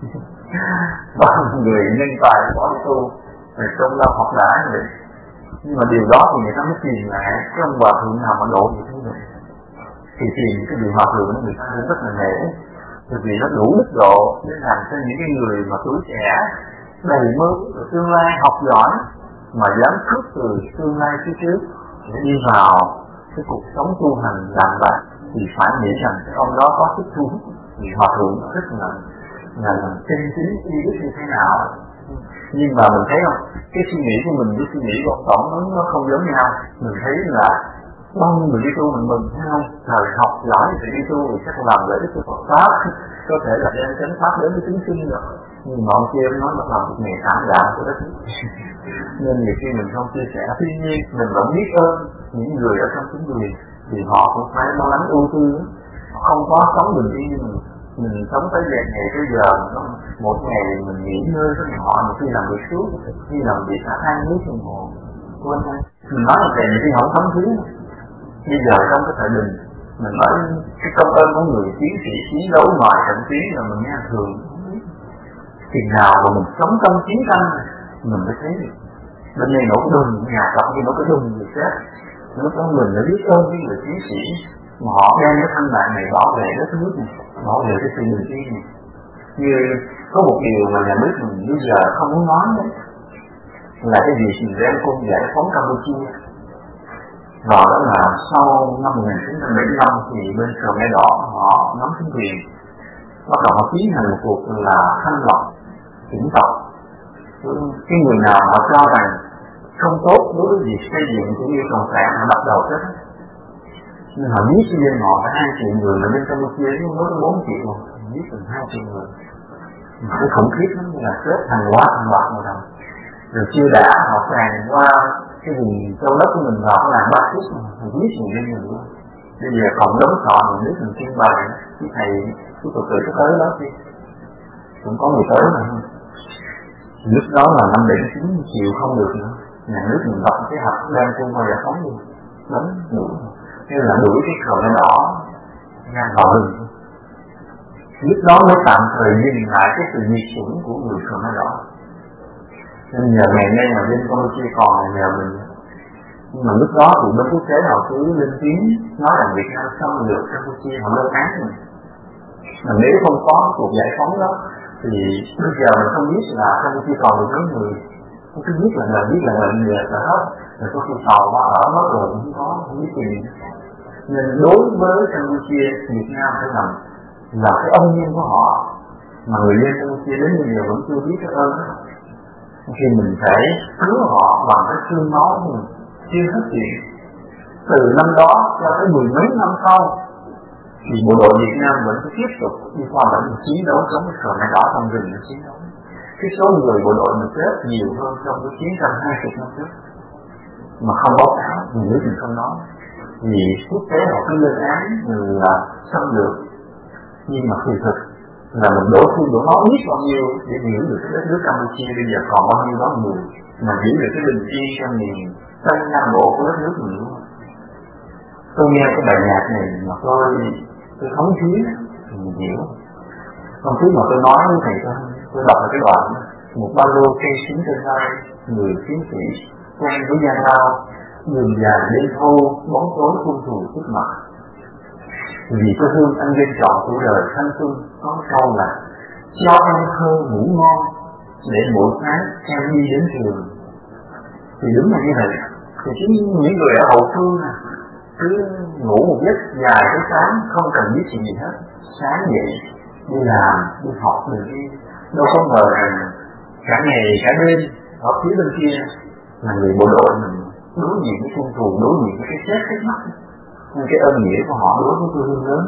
Bao người nhân tài bỏ đi tu, rồi trong lao học đã vậy. Nhưng mà điều đó thì người ta mới tìm lại cái ông hòa thượng nào mà độ như thế này. Thì tìm cái vị hòa thượng đó người ta cũng rất là nể, bởi vì nó đủ đức độ để làm cho những cái người mà tuổi trẻ đầy mơ tương lai học giỏi mà dám cướp từ tương lai phía trước để đi vào cái cuộc sống tu hành đạm bạc, thì phải nghĩ rằng cái ông đó có sức thu hút vì hòa thượng rất là chân chính y đức như thế nào. Nhưng mà mình thấy không, cái suy nghĩ của mình với suy nghĩ của ông tổng nó không giống nhau. Mình thấy là bao nhiêu người đi tu mình mừng, thấy không? Thời học giỏi thì đi tu thì chắc làm lợi ích cho Phật pháp, có thể là đem chánh pháp đến với chúng sinh rồi. Nhưng mà ông kia nói nó là một nghề ảm đạm của đất nước. Nên nhiều khi mình không chia sẻ. Tuy nhiên mình vẫn biết ơn những người ở trong chính quyền, thì họ cũng phải lo lắng ưu tư, họ không có sống bình yên như mình sống tới ngày tới giờ, một ngày mình nghỉ ngơi với họ, mình khi làm việc suốt, khi làm việc cả 2 nước đồng hồ. Quên thôi, mình nói là những khi không sống thiếu. Bây giờ trong cái thời bình, mình nói cái công ơn của người chiến sĩ chiến đấu ngoài trận chiến là mình nghe thường. Thì nào mà mình sống trong chiến tranh, mình mới thấy được. Bên này nổ đùng, nhà cộng như nổ cái đùng gì khác. Lúc đó mình đã biết ơn cái người chiến sĩ mà họ đem cái thanh mạng này bảo vệ đất nước này, bảo vệ cái sự bình yên này. Như có một điều mà nhà nước mình bây giờ không muốn nói đấy, là cái việc mình đem quân giải phóng Campuchia. Và đó là sau năm 1975 thì bên Khmer Mai Đỏ họ nắm chính quyền, bắt đầu họ tiến hành một cuộc là thanh lọc, chỉnh tộc. Cái người nào họ cho rằng không tốt đối với việc xây dựng cũng như cộng sản họ đập đầu chết. Nhưng họ giết trên họ phải 2 triệu người, mà bên Campuchia nó mới có 4 triệu, giết gần 2 triệu người. Cái khủng khiếp lắm, là chết hàng loạt người đâu. Rồi chưa đã họ tràn qua cái vùng châu đất của mình vào cái làng Ba Phước, họ giết người dân mình luôn. Bây giờ còn đống sọ mình biết mình trưng bày, cái thầy cái Phật tử tới đó đi, cũng có người tới mà. Lúc đó là năm 79 chịu không được nữa, nhà nước mình đọc cái hạt đang quân qua giải phóng luôn, đánh đuổi, như là đuổi cái Khmer Mai Đỏ ra vào rừng. Lúc đó mới tạm thời nhìn lại cái sự nhiệt sủng của người Khmer Mai Đỏ. Nên nhờ ngày nay mà bên Campuchia còn là nhờ mình. Nhưng mà lúc đó thì bên quốc tế họ cứ lên tiếng nói rằng Việt Nam xâm lược Campuchia, họ lên án mình. Mà nếu không có cuộc giải phóng đó thì bây giờ mình không biết là Campuchia còn được mấy người. Không cứ biết là người là hết. Rồi có khi tàu qua ở hết rồi cũng không biết gì. Nên đối với Campuchia, Việt Nam phải là cái ân nhân của họ, mà người dân Campuchia đến bây giờ vẫn chưa biết cái ơn đó. Khi mình phải cứu họ bằng cái xương máu của mình, chưa hết chuyện. Từ năm đó cho tới 10 mấy năm sau thì bộ đội Việt Nam vẫn tiếp tục đi qua bản chiến đấu chống cái Khmer Mai Đỏ trong rừng để chiến đấu. Cái số người bộ đội mình chết nhiều hơn trong cái chiến tranh 20 năm trước, mà không báo cáo, vì nếu mình không nói, vì quốc tế họ cứ lên án là xâm lược. Nhưng mà sự thực là mình đổ thương đổ máu biết bao nhiêu để hiểu được cái đất nước Campuchia bây giờ còn bao nhiêu đó người, mà hiểu được cái bình yên trong miền Tây Nam Bộ của đất nước mình. Tôi nghe cái bài nhạc này mà tôi thống thúy thì mình hiểu. Không thứ mà tôi nói với thầy tôi đọc là cái đoạn một ba lô cây súng trên vai, người chiến sĩ quen với gian lao, đường dài đêm thâu, bóng tối quân thù trước mặt. Vì quê hương anh dân chọn tuổi đời thanh xuân, có câu là cho em thơ ngủ ngon để mỗi tháng em đi đến trường. Thì đúng là như vậy. Thì chính những người ở hậu phương cứ ngủ một giấc dài tới sáng, không cần biết chuyện gì hết. Sáng dậy đi làm, đi học, đi đâu có ngờ rằng cả ngày cả đêm ở phía bên kia là người bộ đội mình đối diện với quân thù, đối diện với cái chết trước mắt. Nhưng cái ơn nghĩa của họ đối với quê hương lớn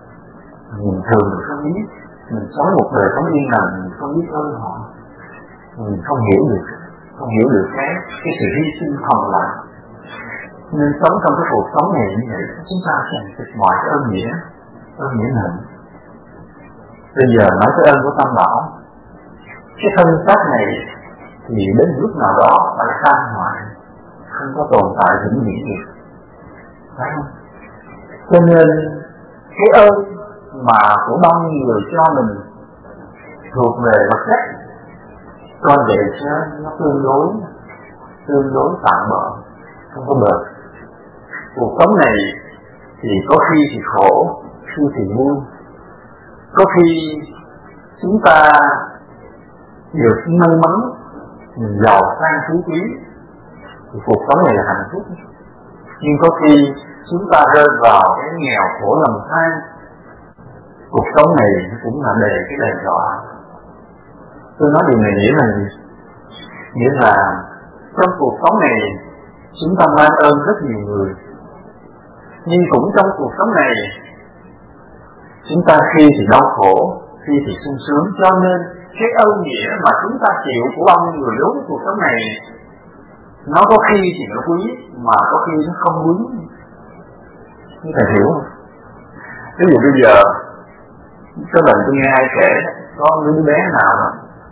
mình thường không biết. Mình sống một đời sống yên lành, mình không biết ơn họ. mình không hiểu được cái sự hy sinh thầm lặng. Nên sống trong cái cuộc sống này như vậy, chúng ta sẽ thực mọi cái ơn nghĩa nặng. Bây giờ nói cái ơn của Tam Bảo, cái thân xác này thì đến lúc nào đó phải tan hoại, không có tồn tại vĩnh viễn được, phải không? Cho nên cái ơn mà của bao nhiêu người cho mình thuộc về vật chất, coi vậy chứ nó tương đối tạm bợ, không có bền. Cuộc sống này thì có khi thì khổ, khi thì vui, có khi chúng ta được may mắn, mình giàu sang phú quý, thì cuộc sống này là hạnh phúc. Nhưng có khi chúng ta rơi vào cái nghèo khổ lầm than, cuộc sống này cũng là cái đe dọa. Tôi nói điều này nghĩa là gì? Nghĩa là trong cuộc sống này chúng ta mang ơn rất nhiều người, nhưng cũng trong cuộc sống này chúng ta khi thì đau khổ, khi thì sung sướng. Cho nên cái ơn nghĩa mà chúng ta chịu của bao nhiêu người đối với cuộc sống này, nó có khi thì nó quý, mà có khi nó không quý. Các thầy hiểu không? Ví dụ bây giờ có lần tôi nghe ai kể có đứa bé nào đó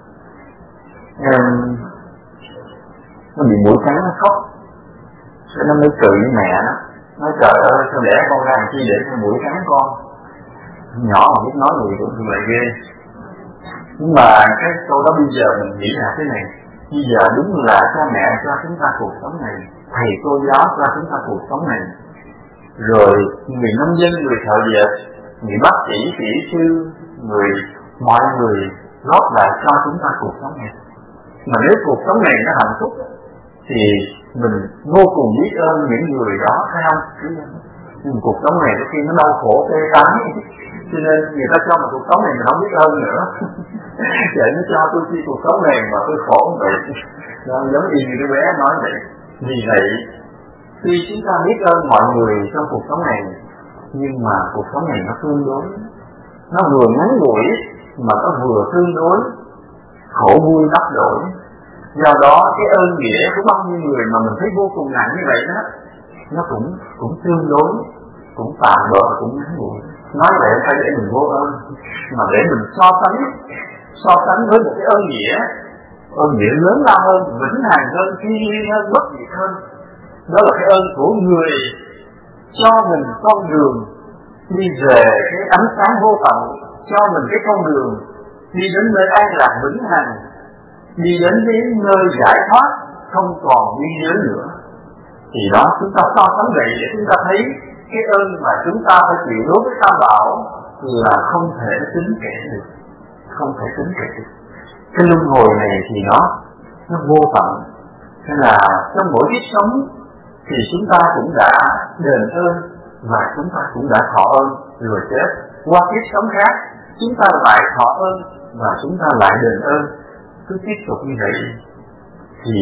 nó bị mũi cắn, nó khóc, rồi nó mới cười với mẹ nó, nói trời ơi sao đẻ con ra làm chi để cho mũi cắn con. Nhỏ mà biết nói gì cũng lại ghê. Nhưng mà cái câu đó bây giờ mình nghĩ là thế này, bây giờ đúng là cha mẹ cho chúng ta cuộc sống này, thầy cô giáo cho chúng ta cuộc sống này, rồi người nông dân, người thợ dệt, người bác sĩ, kỹ sư, mọi người góp lại cho chúng ta cuộc sống này. Mà nếu cuộc sống này nó hạnh phúc thì mình vô cùng biết ơn những người đó, phải không? Nhưng cuộc sống này khi nó đau khổ tê tái, cho nên người ta cho một cuộc sống này mình không biết ơn nữa. Vậy nó cho tôi chi cuộc sống này mà tôi khổ vậy. Nó giống như đứa bé nói vậy. Vì vậy tuy chúng ta biết ơn mọi người trong cuộc sống này, nhưng mà cuộc sống này nó tương đối, nó vừa ngắn ngủi mà nó vừa tương đối khổ vui đắp đổi. Do đó cái ơn nghĩa của bao nhiêu người mà mình thấy vô cùng nặng như vậy đó, nó cũng tương đối, cũng tạm bợ, cũng ngắn ngủi. Nói vậy phải để mình vô ơn, mà để mình so sánh với một cái ơn nghĩa lớn lao hơn, vĩnh hằng hơn, thiêng liêng hơn, bất diệt hơn. Đó là cái ơn của người cho mình con đường đi về cái ánh sáng vô tận, cho mình cái con đường đi đến nơi an lạc vĩnh hằng, đi đến nơi giải thoát, không còn đi nhớ nữa. Thì đó chúng ta so sánh vậy để chúng ta thấy cái ơn mà chúng ta phải chịu đối với Tam Bảo là không thể tính kể được, không thể tính kể được. Cái luân hồi này thì nó vô tận. Thế là trong mỗi kiếp sống thì chúng ta cũng đã đền ơn và chúng ta cũng đã thọ ơn rồi chết. Qua kiếp sống khác chúng ta lại thọ ơn và chúng ta lại đền ơn, cứ tiếp tục như vậy thì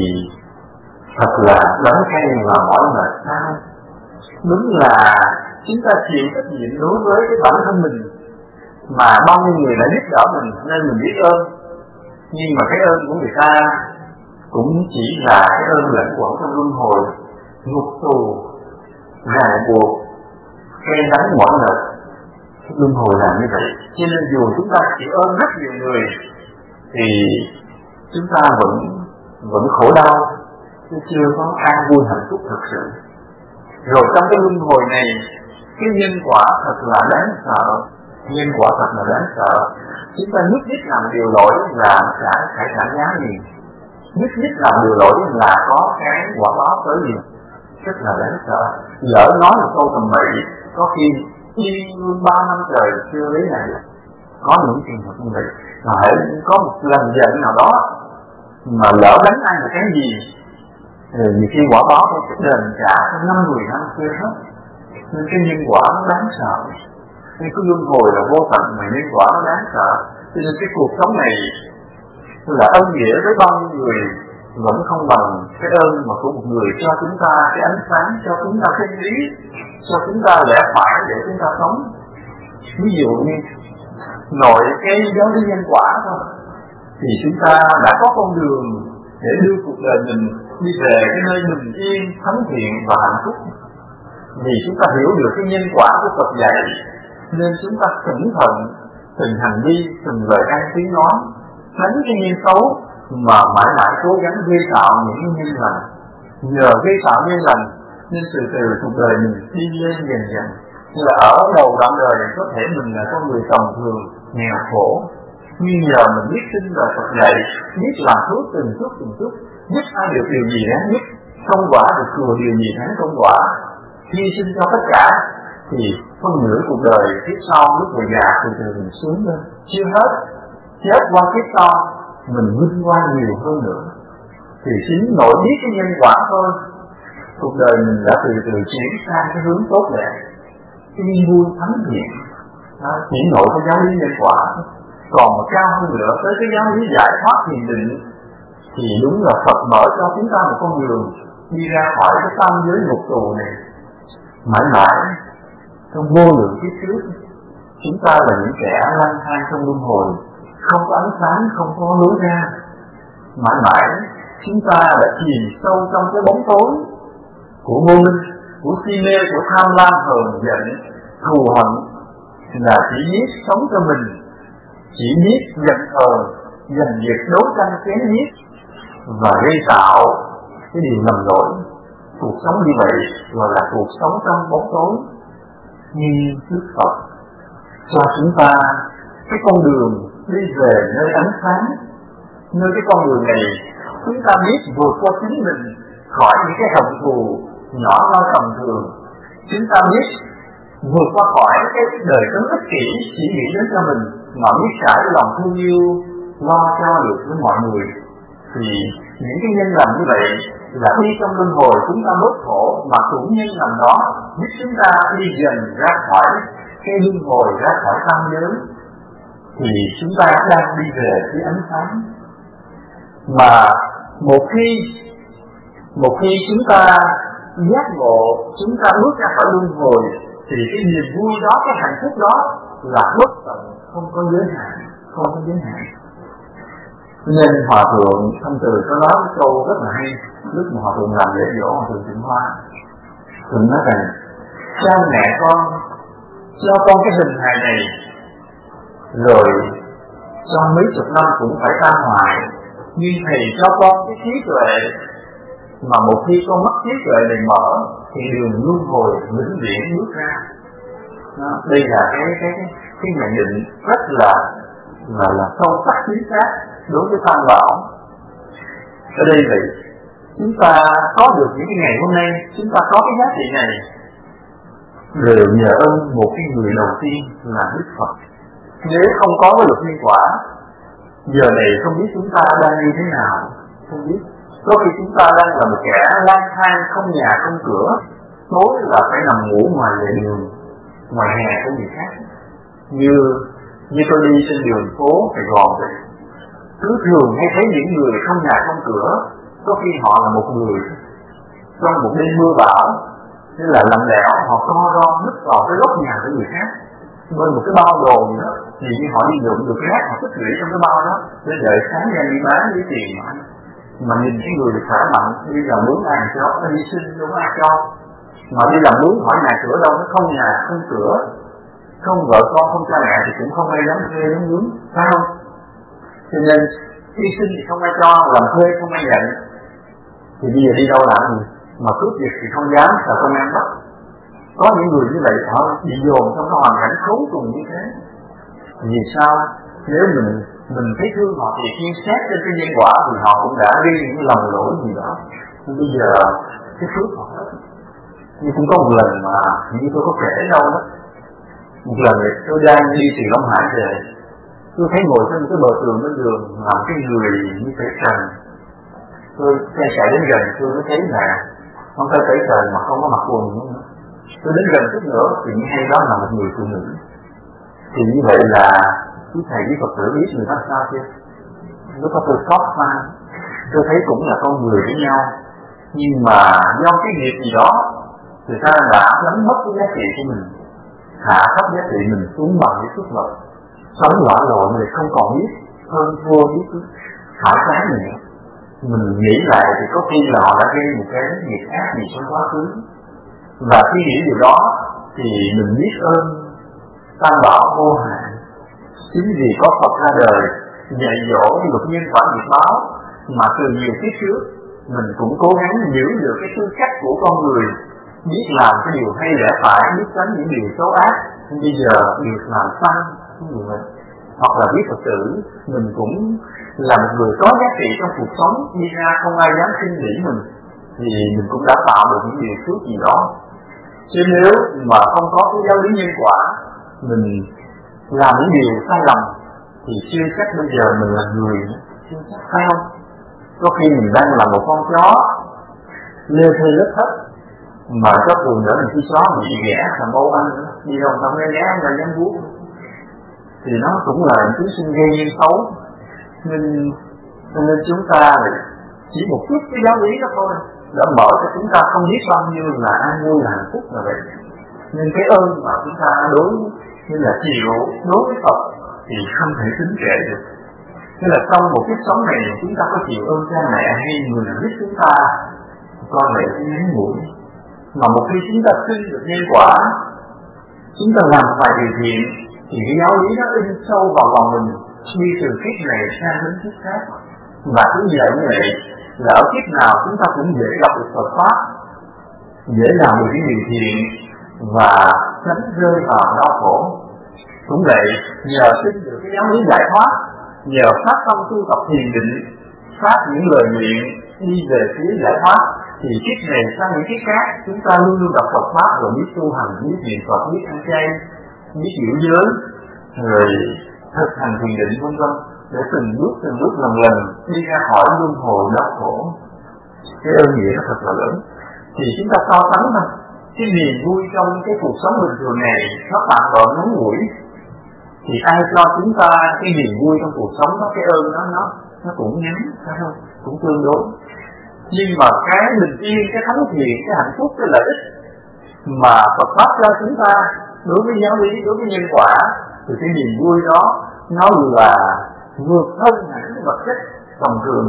thật là đắng cay và mỏi mệt sao? Đúng là chúng ta chịu trách nhiệm đối với cái bản thân mình, mà bao nhiêu người đã giúp đỡ mình nên mình biết ơn. Nhưng mà cái ơn của người ta cũng chỉ là cái ơn lẫn quẩn trong luân hồi, ngục tù, ràng buộc, khen đắng mỏi mệt. Cái luân hồi là như vậy. Cho nên dù chúng ta chịu ơn rất nhiều người thì chúng ta vẫn khổ đau, chứ chưa có an vui hạnh phúc thật sự. Rồi trong cái luân hồi này, cái nhân quả thật là đáng sợ, nhân quả thật là đáng sợ. Chúng ta nhất nhất làm điều lỗi là phải trả giá gì, nhất nhất làm điều lỗi là có cái quả báo tới gì, rất là đáng sợ. Lỡ nói một câu tầm bậy, có khi đi 3 năm trời chưa lấy lại. Có những trường hợp như vậy. Và hãy có một lần giận nào đó mà lỡ đánh ai một cái gì, nhiều khi quả báo phải đền trả 5-10 năm kia hết. Nên cái nhân quả nó đáng sợ. Nhưng cái luân hồi là vô tận mà nhân quả nó đáng sợ. Cho nên cái cuộc sống này là ơn nghĩa với bao nhiêu người vẫn không bằng cái ơn mà của một người cho chúng ta cái ánh sáng, cho chúng ta cái lý, cho chúng ta lẽ phải để chúng ta sống. Ví dụ như nội cái giáo lý nhân quả thôi, thì chúng ta đã có con đường để đưa cuộc đời mình đi về cái nơi bình yên, thánh thiện và hạnh phúc. Vì chúng ta hiểu được cái nhân quả của Phật dạy, nên chúng ta cẩn thận từng hành vi, từng lời ăn tiếng nói, tránh cái nhân xấu mà mãi mãi cố gắng gây tạo những nhân lành. Nhờ gây tạo nhân lành nên từ từ cuộc đời mình đi lên dần dần. Như là ở đầu đoạn đời có thể mình là con người tầm thường, nghèo khổ, nhưng nhờ mình biết tin lời Phật dạy, biết làm phước từng chút, biết ai được điều gì đáng nhất, không quả được thừa điều gì đáng không quả, hy sinh cho tất cả, thì phân nửa cuộc đời phía sau lúc về già từ từ mình xuống lên. Chưa hết, chết qua kiếp sau mình vinh quang nhiều hơn nữa. Thì chính nội biết cái nhân quả thôi, cuộc đời mình đã từ từ chuyển sang cái hướng tốt đẹp, cái niềm vui thánh thiện. Chỉ nội cái giáo lý nhân quả, còn mà cao hơn nữa tới cái giáo lý giải thoát thiền định, thì đúng là Phật mở cho chúng ta một con đường đi ra khỏi cái tam giới ngục tù này. Mãi mãi trong vô lượng kiếp trước, chúng ta là những kẻ lang thang trong luân hồi, không có ánh sáng, không có lối ra. Mãi mãi chúng ta đã chìm sâu trong cái bóng tối của vô minh, của si mê, của tham lam, hờn giận, thù hận, là chỉ biết sống cho mình, chỉ biết giận hờn, giành giật, đấu tranh, chém giết và gây tạo cái điều lầm lỗi. Cuộc sống như vậy gọi là cuộc sống trong bóng tối. Nhưng Đức Phật cho chúng ta cái con đường đi về nơi ánh sáng. Nơi cái con đường này chúng ta biết vượt qua chính mình khỏi những cái hận thù nhỏ nhoi tầm thường. Chúng ta biết vượt qua khỏi cái đời sống ích kỷ chỉ nghĩ đến cho mình, mà biết trải cái lòng thương yêu lo cho được với mọi người. Thì những cái nhân lành như vậy là đi trong luân hồi chúng ta bớt khổ, mà cũng nhân lành đó giúp chúng ta đi dần ra khỏi cái luân hồi, ra khỏi tam giới, thì chúng ta đang đi về phía ánh sáng. Mà một khi chúng ta giác ngộ, chúng ta bước ra khỏi luân hồi, thì cái niềm vui đó, cái hạnh phúc đó là bất tận, không có giới hạn, không có giới hạn. Nên Hòa Thượng Thanh Từ có nói một câu rất là hay, lúc mà Hòa Thượng làm lễ dỗ Hòa Thượng Tịnh Hoa. Thượng nói rằng, cha mẹ con cho con cái hình hài này, rồi sau mấy chục năm cũng phải tan hoại, nhưng thầy cho con cái trí tuệ, mà một khi con mất trí tuệ này mở, thì đường luân hồi vĩnh viễn bước ra. Đây là cái nhận định rất là sâu sắc chính xác đối với Tam Bảo. Ở đây vậy, chúng ta có được những cái ngày hôm nay, chúng ta có cái giá trị này đều nhờ ơn một cái người đầu tiên là Đức Phật. Nếu không có cái luật nhân quả, giờ này không biết chúng ta đang như thế nào, không biết. Có khi chúng ta đang là một kẻ lang thang không nhà không cửa, tối là phải nằm ngủ ngoài lề đường, ngoài hè của người khác. Như tôi đi trên đường phố Sài Gòn vậy, cứ thường hay thấy những người không nhà không cửa, có khi họ là một người trong một đêm mưa bão, thế là lặng lẽo họ co ro núp vào cái góc nhà của người khác, bên một cái bao đồ gì đó, thì như họ đi lượm được rác họ tích lũy trong cái bao đó, để đợi sáng ra đi bán lấy tiền mà nhìn cái người khỏe mạnh đi làm mướn ai cho, nó đi sinh đúng ai cho, mà đi làm mướn hỏi nhà cửa đâu, nó không nhà không cửa, không vợ con không cha mẹ thì cũng không ai dám thuê nó mướn, phải không? Cho nên đi sinh thì không ai cho, làm thuê không ai nhận, thì bây giờ đi đâu làm gì? Mà cướp giật thì không dám, sợ công an bắt. Có những người như vậy họ bị dồn trong cái hoàn cảnh khốn cùng như thế. Vì sao? Nếu mình thấy thương họ thì khi xét trên cái nhân quả thì họ cũng đã ghi những lòng lỗi gì đó. Nhưng bây giờ cái phước họ hết. Nhưng cũng có một lần mà như tôi có kể đâu đó. Một lần tôi đang đi từ Long Hải về, tôi thấy ngồi trên một cái bờ tường bên đường làm cái người như thể trần. Tôi chạy đến gần tôi mới thấy là không phải thể trần mà không có mặc quần nữa. Tôi đến gần chút nữa thì hay đó là một người phụ nữ. Thì như vậy là quý thầy với Phật tử biết người ta sao chứ? Lúc đó tôi xót xa, tôi thấy cũng là con người với nhau, nhưng mà do cái nghiệp gì đó người ta đã đánh mất cái giá trị của mình, hạ thấp giá trị mình xuống bằng cái phước lợi, sống lõa lộn người không còn biết hơn thua biết khảo trái nữa. Mình nghĩ lại thì có khi là họ đã gây một cái nghiệp ác gì trong quá khứ, và khi nghĩ điều đó thì mình biết ơn Tam Bảo vô hạn. Chính vì có Phật ra đời dạy dỗ luật nhân quả nghiệp báo, mà từ nhiều kiếp trước mình cũng cố gắng giữ được cái tư cách của con người, biết làm cái điều hay lẽ phải, biết tránh những điều xấu ác. Bây giờ được làm tăng hoặc là biết Phật tử, mình cũng là một người có giá trị trong cuộc sống, đi ra không ai dám khinh bỉ mình, thì mình cũng đã tạo được những điều phước gì đó. Chứ nếu mà không có cái giáo lý nhân quả, mình làm những điều sai lầm thì chưa chắc bây giờ mình là người, chưa chắc, phải không? Có khi mình đang là một con chó lêu thê lết thất, mà có thường nữa mình khi chó bị ghẻ thành bâu ăn nữa, đi đâu tao nghe ghé mà dám vuốt, thì nó cũng là những chúng sinh gây nhân xấu. Nên chúng ta chỉ một chút cái giáo lý đó thôi đã mở cho chúng ta không biết bao nhiêu là an vui là hạnh phúc là vậy. Nên cái ơn mà chúng ta đối như là chịu đối với Phật thì không thể tính kể được. Thế là trong một kiếp sống này chúng ta có chịu ơn cha mẹ hay người biết chúng ta coi vậy cái ngắn ngủi, mà một khi chúng ta tin được nhân quả, chúng ta làm vài điều thiện thì cái giáo lý nó in sâu vào lòng mình, đi từ kiếp này sang đến kiếp khác. Và cứ vậy như vậy là ở kiếp nào chúng ta cũng dễ gặp được Phật pháp, dễ làm được những điều thiện và tránh rơi vào đau khổ. Cũng vậy, nhờ tin được cái giáo lý giải thoát, nhờ phát tâm tu tập thiền định, phát những lời nguyện đi về phía giải thoát, thì kiếp này sang những kiếp khác chúng ta luôn luôn đọc Phật pháp, rồi biết tu hành, biết niệm Phật, biết ăn chay, biết giữ giới, rồi thực hành thiền định vân vân, để từng bước lần đi ra khỏi luân hồi đau khổ. Cái ơn nghĩa nó thật là lớn. Thì chúng ta so sánh mà cái niềm vui trong cái cuộc sống bình thường này nó tạm gọi ngắn ngủi, thì ai cho chúng ta cái niềm vui trong cuộc sống đó, cái ơn đó nó cũng ngắn, phải không? Cũng tương đối. Nhưng mà cái bình yên, cái thánh thiện, cái hạnh phúc, cái lợi ích mà Phật pháp cho chúng ta đối với giáo lý, đối với nhân quả, thì cái niềm vui đó nó là vượt hơn hẳn cái vật chất tầm thường.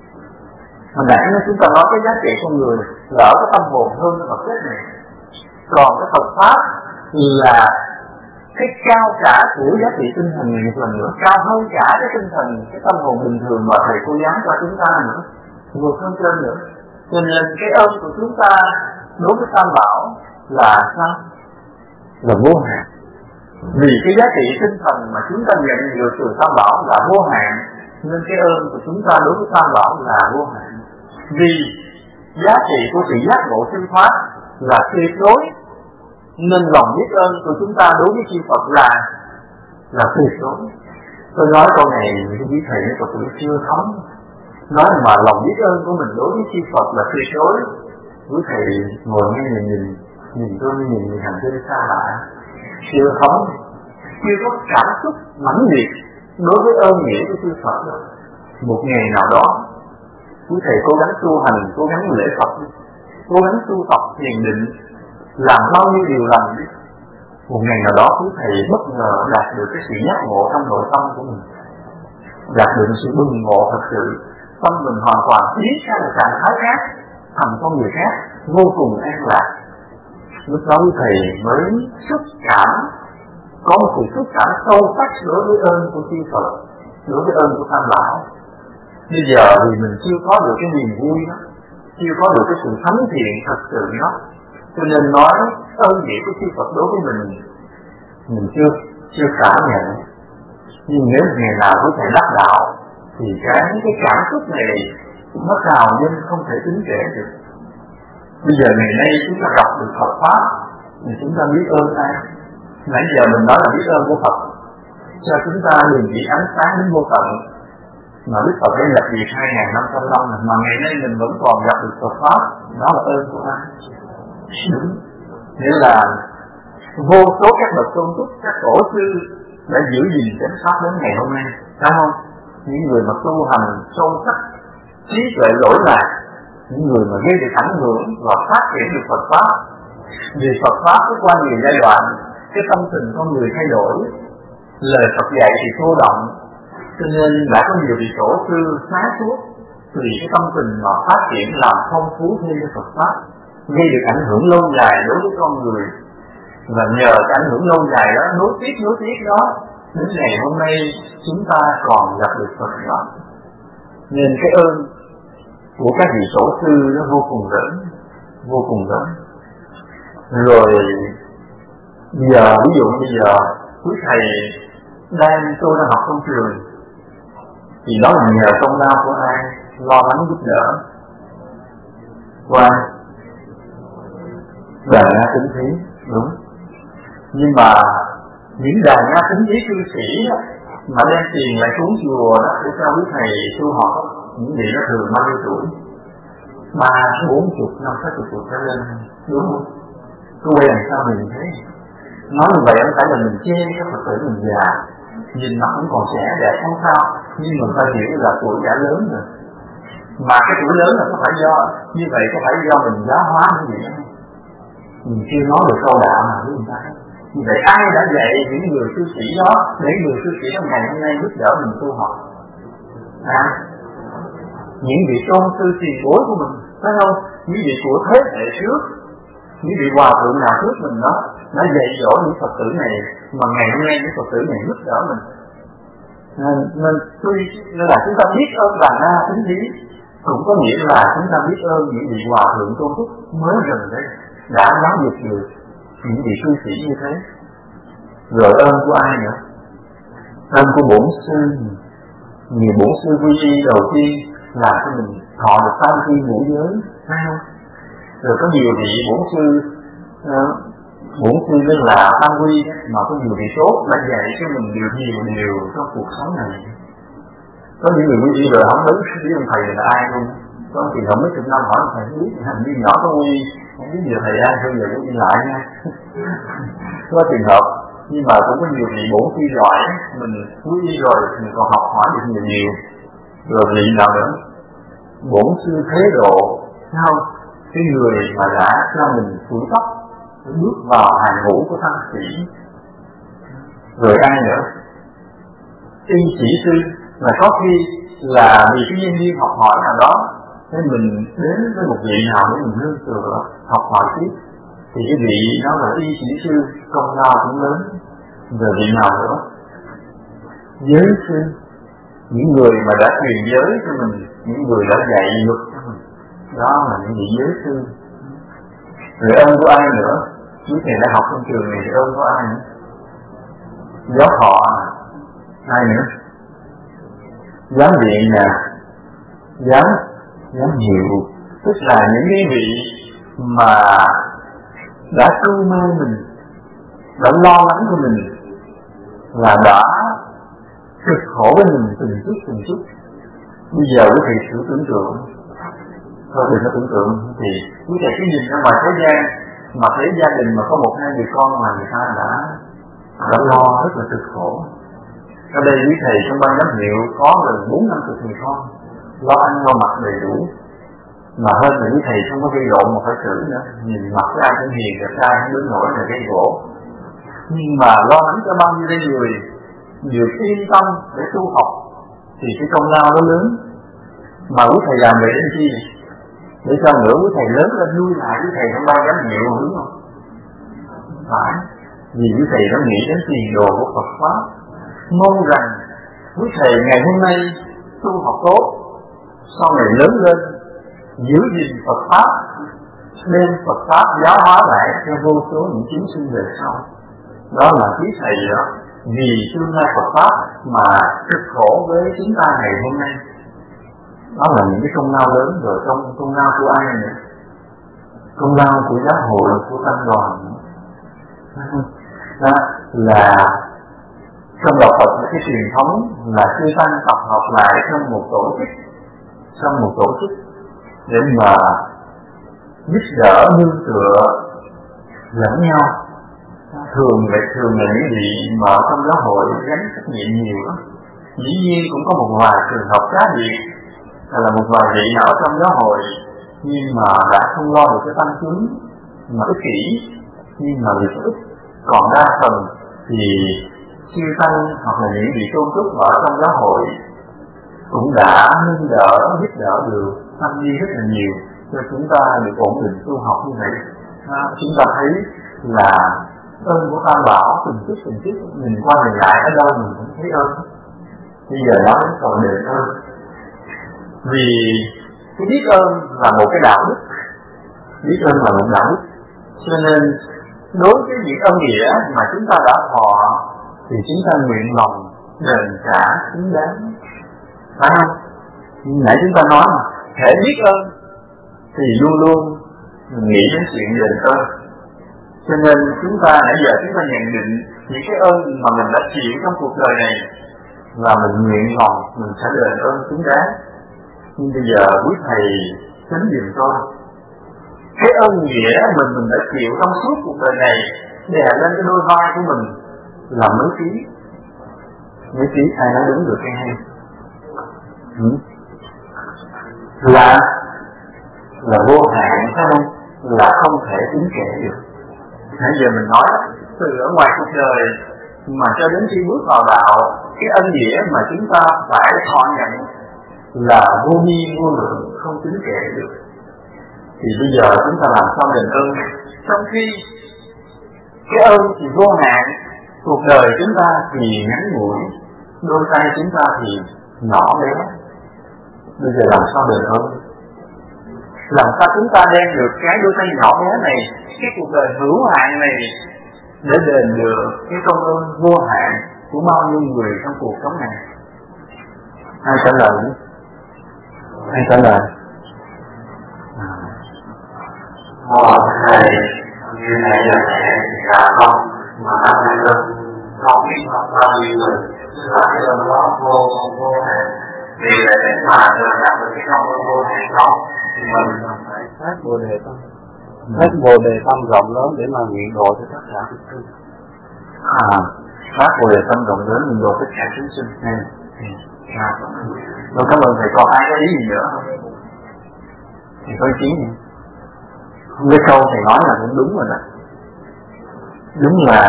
Hồi nãy chúng ta nói cái giá trị con người là ở cái tâm hồn hơn cái vật chất này, còn cái Phật pháp là cái cao cả của giá trị tinh thần này một lần nữa, cao hơn cả cái tinh thần, cái tâm hồn bình thường mà thầy cô giáo cho chúng ta nữa, vượt hơn trên nữa. Cho nên cái ơn của chúng ta đối với Tam Bảo là sao? Là vô hạn. Vì cái giá trị tinh thần mà chúng ta nhận được từ Tam Bảo là vô hạn, nên cái ơn của chúng ta đối với Tam Bảo là vô hạn. Vì giá trị của sự giác ngộ siêu thoát là tuyệt đối, nên lòng biết ơn của chúng ta đối với chư Phật là tuyệt đối. Tôi nói câu này quý thầy với Phật tử chưa thấm. Nói mà lòng biết ơn của mình đối với chư Phật là tuyệt đối. Quý thầy ngồi nghe nhìn tôi nhìn hành tinh xa lạ, chưa thấm, chưa có cảm xúc mãnh liệt đối với ơn nghĩa của chư Phật. Một ngày nào đó quý thầy cố gắng tu hành, cố gắng lễ Phật, cố gắng tu tập thiền định, làm bao nhiêu điều lành, một ngày nào đó quý thầy bất ngờ đạt được cái sự giác ngộ trong nội tâm của mình, đạt được sự bừng ngộ thật sự, tâm mình hoàn toàn biến sang một trạng thái khác, thành con người khác, vô cùng an lạc. Lúc đó quý thầy mới xúc cảm, có một sự xúc cảm sâu sắc đối với ơn của chư Phật, đối với ơn của Tam Bảo. Bây giờ thì mình chưa có được cái niềm vui đó, chưa có được cái sự thánh thiện thật sự đó, cho nên nói ơn nghĩa của chư Phật đối với mình chưa cảm nhận. Nhưng nếu ngày nào có thể đắc đạo thì cái cảm xúc này nó trào nên không thể tính kể được. Bây giờ ngày nay chúng ta đọc được Phật pháp thì chúng ta biết ơn ai? Nãy giờ mình nói là biết ơn của Phật, cho chúng ta đừng chỉ ánh sáng đến vô tận, mà Đức Phật đã lập việc 2.500 năm mà ngày nay mình vẫn còn gặp được Phật pháp, đó là ơn của ai? Đúng. Nghĩa là vô số các bậc tôn túc, các tổ sư đã giữ gìn chánh pháp đến ngày hôm nay, phải không? Những người mà tu hành sâu sắc, trí tuệ lỗi lạc, những người mà gây được ảnh hưởng và phát triển được Phật pháp. Vì Phật pháp có qua nhiều giai đoạn, cái tâm tình con người thay đổi, lời Phật dạy thì cô động, Cho nên đã có nhiều vị tổ sư sáng suốt tùy cái tâm tình mà phát triển làm phong phú thêm cái Phật pháp, gây được ảnh hưởng lâu dài đối với con người. Và nhờ cái ảnh hưởng lâu dài đó, nối tiếp đó, đến ngày hôm nay chúng ta còn gặp được Phật đó. Nên cái ơn của các vị tổ sư nó vô cùng lớn. Rồi giờ ví dụ bây giờ quý thầy tôi đang học trong trường, thì đó là nhờ công lao của ai lo lắng giúp đỡ qua đàn Nga Tính Thí, đúng. Nhưng mà những đàn Nga Tính Thí cư sĩ đó, mà đem tiền lại xuống chùa đó để cho quý thầy tu học, những vị đó thường bao nhiêu tuổi? 30, 40, 50 tuổi trở lên, đúng không? Tôi quen làm sao mình thế? Nói như vậy không phải là mình chê các Phật tử mình già, nhìn mặt cũng còn trẻ đẹp không sao, nhưng mình phải hiểu là tuổi đã lớn rồi. Mà cái tuổi lớn là có phải do như vậy, có phải do mình giáo hóa hay gì không? Mình chưa nói được câu đạo nào với người ta. Như vậy ai đã dạy những người sư sĩ đó để người sư sĩ trong ngày hôm nay giúp đỡ mình tu học? Những vị tôn sư tiền bối của mình, phải không? Những vị của thế hệ trước, những vị hòa thượng nào trước mình đó đã dạy dỗ những Phật tử này, mà ngày hôm nay những Phật tử này giúp đỡ mình. Nên là chúng ta biết ơn Đàn Na Tính Thí, cũng có nghĩa là chúng ta biết ơn những vị hòa thượng tôn túc mới gần đây đã giáo dục được những vị cư sĩ như thế. Rồi ơn của ai nữa? Ơn của bổn sư. Nhiều bổn sư quy y đầu tiên làm cho mình thọ được tam thiên ngũ giới, phải không? Rồi có nhiều vị bổn sư nên là tam quy, mà có nhiều vị tốt đã dạy cho mình nhiều trong cuộc sống này. Có những người quy y rồi không biết ông thầy là ai luôn, có thì không mấy chục năm hỏi thầy không biết, hành vi nhỏ có quy, không biết nhiều thầy ai thôi giờ quy y lại nha. Có trường hợp, nhưng mà cũng có nhiều vị bổn sư giỏi, mình quy y rồi mình còn học hỏi được nhiều. Rồi vị nào nữa? Bổn sư Thế Độ, thấy không? Cái người mà đã cho mình tuổi tóc bước vào hàng ngũ của tăng sĩ. Rồi ai nữa? Y sĩ sư, mà có khi là vì cái nhân viên học hỏi nào đó nên mình đến với một vị nào để mình nương tựa học hỏi tiếp, thì cái vị đó là y sĩ sư, công lao cũng lớn. Rồi vị nào nữa? Giới sư, những người mà đã truyền giới cho mình, những người đã dạy luật cho mình, đó là những vị giới sư. Rồi ơn của ai nữa? Quý thầy đã học trong trường này thì ơn của ai nữa? Giáo thọ, ai nữa? Giám viện nè, giám hiệu, tức là những cái vị mà đã cưu mang mình, đã lo lắng cho mình, là đã cực khổ với mình từng chút. Bây giờ quý thầy thử tưởng tượng, thôi đừng có tưởng tượng, thì quý thầy cứ nhìn ra ngoài thế gian, mà thấy gia đình mà có 1-2 người con mà người ta đã lo rất là cực khổ. Ở đây quý thầy trong ban giám hiệu có gần 40-50 người con, lo ăn lo mặc đầy đủ, mà hơn là quý thầy không có gây lộn mà phải xử nữa, nhìn mặt cái ai cũng hiền đẹp trai, không đến nổi là gây gỗ. Nhưng mà lo lắng cho bao nhiêu đây người được yên tâm để tu học, thì cái công lao nó lớn. Mà quý thầy làm vậy đến chi? Để cho nữa quý thầy lớn lên nuôi lại quý thầy trong ban giám hiệu, đúng không? Phải, vì quý thầy đã nghĩ đến tiền đồ của Phật pháp, mong rằng quý thầy ngày hôm nay tu học tốt, sau này lớn lên giữ gìn Phật pháp, đem Phật pháp giáo hóa lại cho vô số những chúng sinh về sau. Đó là quý thầy đó, vì tương lai Phật pháp mà cực khổ với chúng ta ngày hôm nay. Đó là những cái công lao lớn. Rồi công lao của ai nữa? Công lao của giáo hội, của tăng đoàn. Đó là trong đạo Phật là cái truyền thống là chư tăng tập hợp lại trong một tổ chức để mà giúp đỡ nương tựa lẫn nhau. Thường là những vị mà trong giáo hội gánh trách nhiệm nhiều lắm. Dĩ nhiên cũng có một vài trường hợp cá biệt, là một vài vị ở trong giáo hội nhưng mà đã không lo được cái tăng chúng mà ích kỷ, nhưng mà vì ích. Còn đa phần thì siêu tăng hoặc là những vị tôn túc ở trong giáo hội cũng đã nâng đỡ, giúp đỡ được tăng ni rất là nhiều cho chúng ta được ổn định tu học như vậy. Chúng ta thấy là ơn của Tam Bảo từng chút mình qua mình lại ở đâu mình cũng thấy ơn. Bây giờ nói đến còn đền ơn, vì cái biết ơn là một cái đạo đức, biết ơn là một đạo đức, cho nên đối với những ơn nghĩa mà chúng ta đã thọ thì chúng ta nguyện lòng đền trả xứng đáng, phải không? Nãy chúng ta nói mà thể biết ơn thì luôn luôn nghĩ đến chuyện đền ơn. Cho nên chúng ta nãy giờ chúng ta nhận định những cái ơn mà mình đã chịu trong cuộc đời này là mình nguyện lòng mình sẽ đền ơn xứng đáng. Nhưng bây giờ quý thầy chánh giùm tôi cái ơn nghĩa mình đã chịu trong suốt cuộc đời này đè lên cái đôi vai của mình là mấy ký ai nói đúng được hay hay? Là vô hạn phải không? Là không thể tính kể được. Nãy giờ mình nói từ ở ngoài cuộc đời mà cho đến khi bước vào đạo, cái ân nghĩa mà chúng ta phải thọ nhận là vô biên vô lượng, không tính kể được. Thì bây giờ chúng ta làm sao đền ơn? Trong khi cái ơn thì vô hạn, cuộc đời chúng ta thì ngắn ngủi, đôi tay chúng ta thì nhỏ bé. Bây giờ làm sao đền ơn? Làm sao chúng ta đem được cái đôi tay nhỏ bé này, cái cuộc đời hữu hạn này, để đền được cái công ơn vô hạn của bao nhiêu người trong cuộc sống này? Ai trả lời? Ai trả lời? Thầy, như này là mẹ là con mà đã phải ơn, con biết học bao nhiêu người, chứ là cái ơn đó vô hạn. Vì là để mà đạt được cái công ơn vô hạn đó, thì mình phải phát Bồ Đề Tâm, phát Bồ Đề Tâm rộng lớn để mà nguyện độ cho tất cả chúng sinh. Phát Bồ Đề Tâm rộng lớn nguyện độ tất cả chúng sinh. Tôi cảm ơn thầy, còn ai có ý gì nữa không? Thì có ý kiến gì? Cái câu thầy nói là cũng đúng rồi đó. Đúng là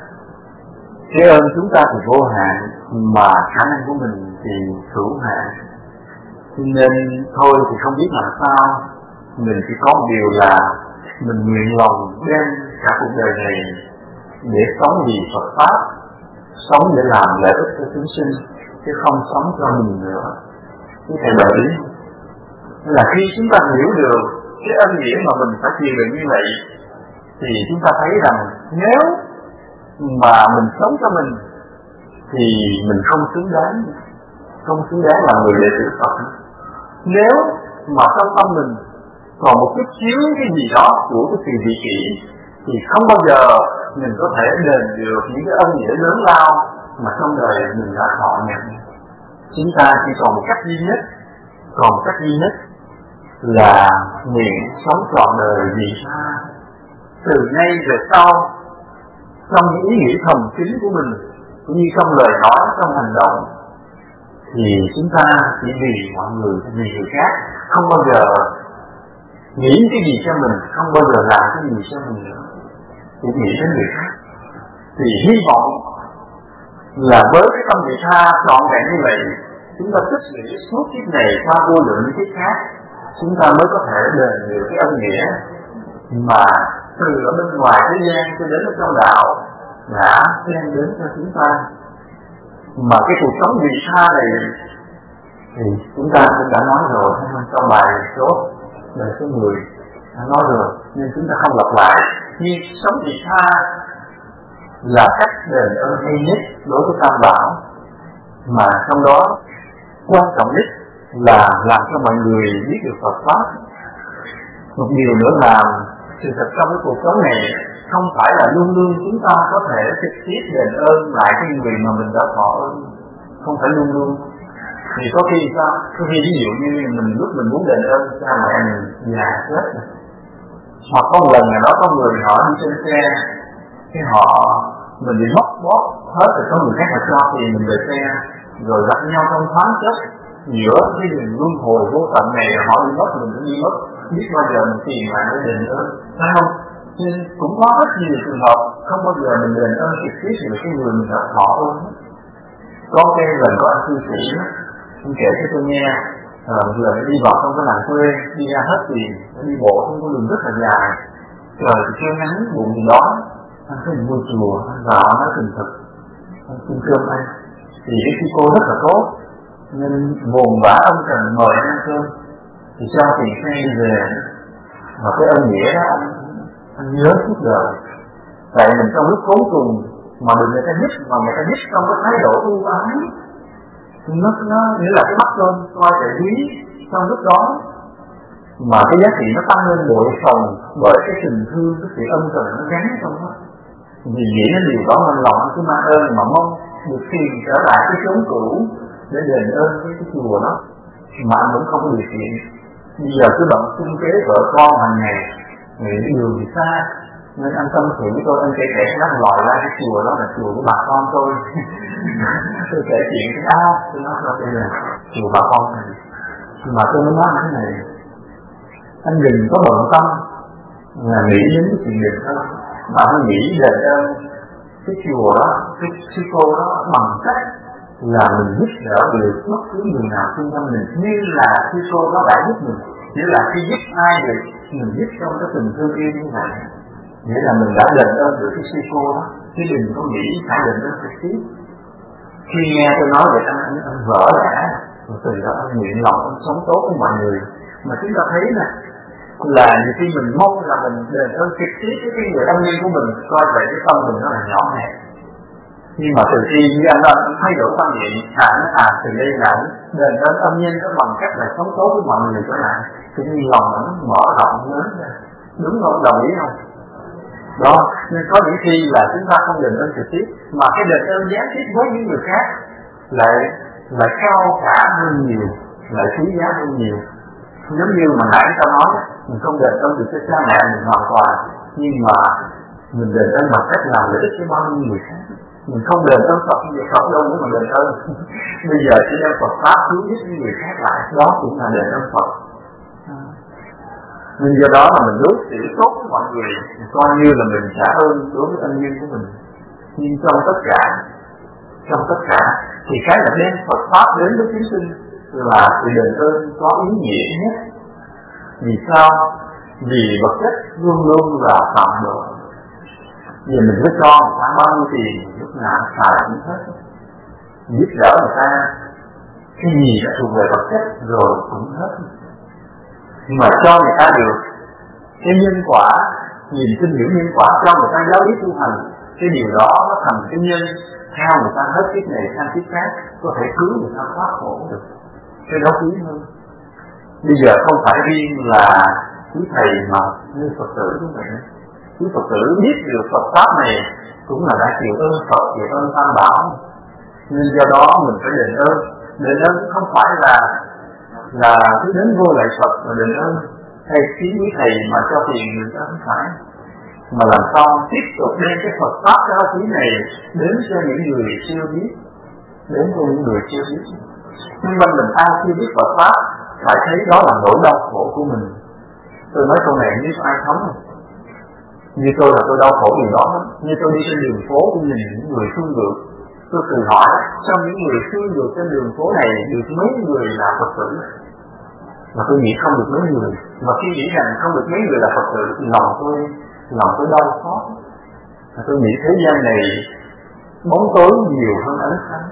cái ơn chúng ta thì vô hạn, mà khả năng của mình thì hữu hạn. Nên thôi thì không biết làm sao, mình chỉ có một điều là mình nguyện lòng đem cả cuộc đời này để sống vì Phật Pháp, sống để làm lợi ích cho chúng sinh, chứ không sống cho mình nữa. Cái thầy đồng ý. Nên là khi chúng ta hiểu được cái ân nghĩa mà mình phải chịu đựng như vậy, thì chúng ta thấy rằng nếu mà mình sống cho mình thì mình không xứng đáng là người đệ tử Phật. Nếu mà trong tâm mình còn một chút xíu cái gì đó của cái sự vị kỷ thì không bao giờ mình có thể đền được những cái ân nghĩa lớn lao mà trong đời mình đã thọ nhận. Chúng ta chỉ còn một cách duy nhất là nguyện sống trọn đời vì tha. Từ nay về sau, trong những ý nghĩ thầm kín của mình cũng như trong lời nói, trong hành động, thì chúng ta chỉ vì mọi người, vì người khác, không bao giờ nghĩ cái gì cho mình, không bao giờ làm cái gì cho mình nữa, chỉ nghĩ đến người khác. Thì hy vọng là với cái tâm vị tha trọn vẹn như vậy, chúng ta tích lũy suốt kiếp này qua vô lượng những kiếp khác, chúng ta mới có thể đền được cái ân nghĩa mà từ ở bên ngoài thế gian cho đến ở trong đạo đã đem đến cho chúng ta. Mà cái cuộc sống vị tha này thì chúng ta cũng đã nói rồi trong bài đời số 10 đã nói rồi, nên chúng ta không lặp lại. Nhưng sống vị tha là cách đền ơn hay nhất đối với Tam Bảo, mà trong đó quan trọng nhất là làm cho mọi người biết được Phật Pháp. Một điều nữa là sự thật trong cái cuộc sống này không phải là luôn luôn chúng ta có thể trực tiếp đền ơn lại cái người mà mình đã thọ ơn, không phải luôn luôn. Thì có khi sao? Có khi ví dụ như lúc mình muốn đền ơn cha mẹ mình già chết, hoặc có một lần nào đó có người họ đi trên xe, cái mình bị mất bóp hết rồi, có người khác mà cho thì mình về xe, rồi gặp nhau trong thoáng chết giữa cái đường luân hồi vô tận này, họ đi mất mình cũng đi mất, biết bao giờ mình tìm lại để đền ơn, phải không? Nhưng cũng có rất nhiều trường hợp không bao giờ mình đền ơn trực tiếp về cái người mình đã thọ ơn. Có cái lần của anh cư sĩ đó, anh kể cho tôi nghe, lần đi vào trong cái làng quê, đi ra hết tiền, đi bộ trong con đường rất là dài, trời thì trưa nắng, bụng thì đói, anh thấy mua chùa, anh vào nói thành thực, anh xin cơm anh, thì cái sư cô rất là tốt, nên buồn bã ông cần mời anh ăn cơm, thì cho tiền xe đi về, mà cái ơn nghĩa đó anh nhớ suốt đời. Tại mình trong lúc khốn cùng mà được người ta giúp, mà người ta giúp trong cái thái độ ưu ái, nó nghĩa là cái mắt lên coi để quý trong lúc đó, mà cái giá trị nó tăng lên bội phần bởi cái tình thương, cái sự ân cần nó gắn trong đó. Vì nghĩ nó điều đó nên lòng cứ mang ơn mà mong được tiền trở lại cái chốn cũ để đền ơn với cái chùa đó, mà anh vẫn không có điều kiện. Bây giờ cứ bận sinh kế vợ con hàng ngày, nghĩ đường thì xa, nên anh tâm sự với tôi, anh kể nó lòi ra cái chùa đó là chùa của bà con tôi. Tôi kể chuyện cái tôi nói là đây là chùa bà con này, mà tôi mới nói thế này, anh đừng có bận tâm là nghĩ đến cái chuyện đền ơn, mà anh nghĩ đền ơn cái chùa đó, cái sư cô đó bằng cách là mình giúp đỡ được bất cứ người nào xung quanh mình, như là sư cô đó đã giúp mình. Nghĩa là khi giúp ai được, mình giúp trong cái tình thương yêu như vậy, nghĩa là mình đã đền ơn được cái sư cô đó, chứ đừng có nghĩ phải đền ơn trực tiếp. Khi nghe tôi nói vậy anh vỡ lẽ, rồi từ đó anh nguyện lòng anh sống tốt với mọi người. Mà chúng ta thấy nè, là nhiều khi mình mong là mình đền ơn trực tiếp với cái người ân nhân của mình, coi vậy cái tâm mình nó là nhỏ hẹp. Nhưng mà từ khi như anh đó, anh thay đổi tâm niệm, từ đây là đền ơn ân nhân đó bằng cách là sống tốt với mọi người trở lại, tự nhiên lòng nó mở rộng lớn ra. Đúng không? Đồng ý không? Đó, nên có những khi là chúng ta không đền ơn trực tiếp, mà cái đền ơn gián tiếp với những người khác lại cao cả hơn nhiều, lại quý giá hơn nhiều. Giống như mà nãy ta nói, mình không đền ơn được cho cha mẹ mình hoàn toàn, nhưng mà mình đền ơn bằng cách làm lợi ích cho bao nhiêu người khác. Mình không đền ơn Phật, nhưng Phật đâu nữa mà đền ơn. Bây giờ chỉ đem Phật Pháp cứu giúp những người khác lại, đó cũng là đền ơn Phật. Nên do đó là mình đối xử tốt với mọi người, coi như là mình trả ơn đối với ân nhân của mình. Nhưng trong tất cả thì cái là đem Phật Pháp đến với chúng sinh là sự đền ơn có ý nghĩa nhất. Vì sao? Vì vật chất luôn luôn là phạm độ. Vì mình mới cho người ta bao nhiêu tiền, lúc nào xài cũng hết. Giúp đỡ người ta, cái gì đã thuộc về vật chất rồi cũng hết. Nhưng mà cho người ta được cái nhân quả, nhìn sinh hiểu nhân quả, cho người ta giáo lý tu hành, cái điều đó nó thành cái nhân theo người ta hết kiếp này sang kiếp khác, có thể cứu người ta thoát khổ được. Cái đó quý hơn. Bây giờ không phải riêng là quý thầy mà như Phật tử cũng vậy. Quý Phật tử biết được Phật Pháp này cũng là đã chịu ơn Phật, chịu ơn Tam Bảo. Nên do đó mình phải đền ơn. Đền ơn không phải là cứ đến vô lại Phật mà đền ơn hay phí quý thầy mà cho tiền người ta không phải, mà làm sao tiếp tục đem cái Phật Pháp cao quý này đến cho những người chưa biết, đến cho những người chưa biết. Nhưng mà mình ai chưa biết Phật Pháp phải thấy đó là nỗi đau khổ của mình. Tôi nói câu này như ai thấm không? Như tôi là tôi đau khổ điều đó lắm. Như tôi đi trên đường phố tôi nhìn những người thương được, tôi tự hỏi trong những người thương được trên đường phố này được mấy người là Phật tử? Mà tôi nghĩ không được mấy người. Mà khi nghĩ rằng không được mấy người là Phật tử thì lòng tôi đau xót. Tôi nghĩ thế gian này bóng tối nhiều hơn ánh sáng.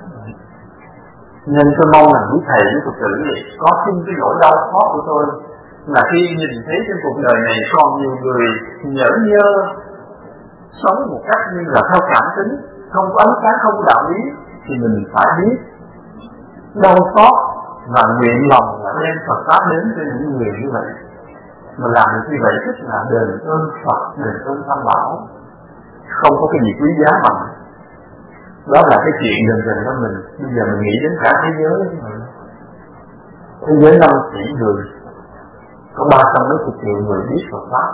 Nên tôi mong rằng quý thầy với Phật tử có xin cái nỗi đau xót của tôi, là khi nhìn thấy trên cuộc đời này còn nhiều người nhởn nhơ sống một cách như là theo cảm tính, không có ánh sáng, không có đạo lý, thì mình phải biết đau xót và nguyện lòng là đem Phật Pháp đến cho những người như vậy. Mà làm được như vậy tức là đền ơn Phật, đền ơn Tam Bảo. Không có cái gì quý giá bằng. Đó là cái chuyện dần đó mình. Bây giờ mình nghĩ đến cả thế giới. Thế giới 5 tỷ người, có 300 mấy chục triệu người biết Phật Pháp.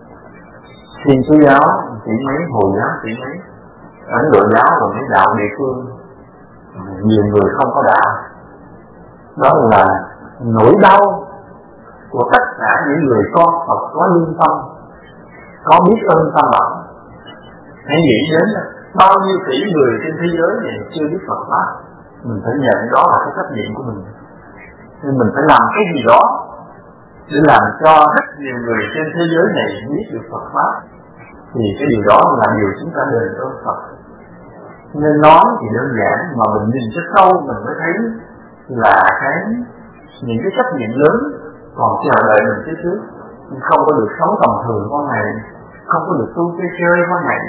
Thiên Chúa giáo chỉ mấy, Hồi giáo chỉ mấy, Ấn Độ giáo và mấy đạo địa phương, nhiều người không có đạo. Đó là nỗi đau của tất cả những người con Phật có lương tâm, có biết ơn Tam Bảo. Hãy nghĩ đến bao nhiêu tỷ người trên thế giới này chưa biết Phật Pháp. Mình phải nhận đó là cái trách nhiệm của mình. Nên mình phải làm cái gì đó để làm cho rất nhiều người trên thế giới này biết được Phật Pháp. Thì cái điều đó là điều chúng ta đền ơn Phật. Nên nói thì đơn giản, mà mình nhìn cho sâu mình mới thấy là những cái trách nhiệm lớn còn chờ đợi mình phía trước. Nhưng không có được sống tầm thường qua ngày, không có được tu chơi qua ngày,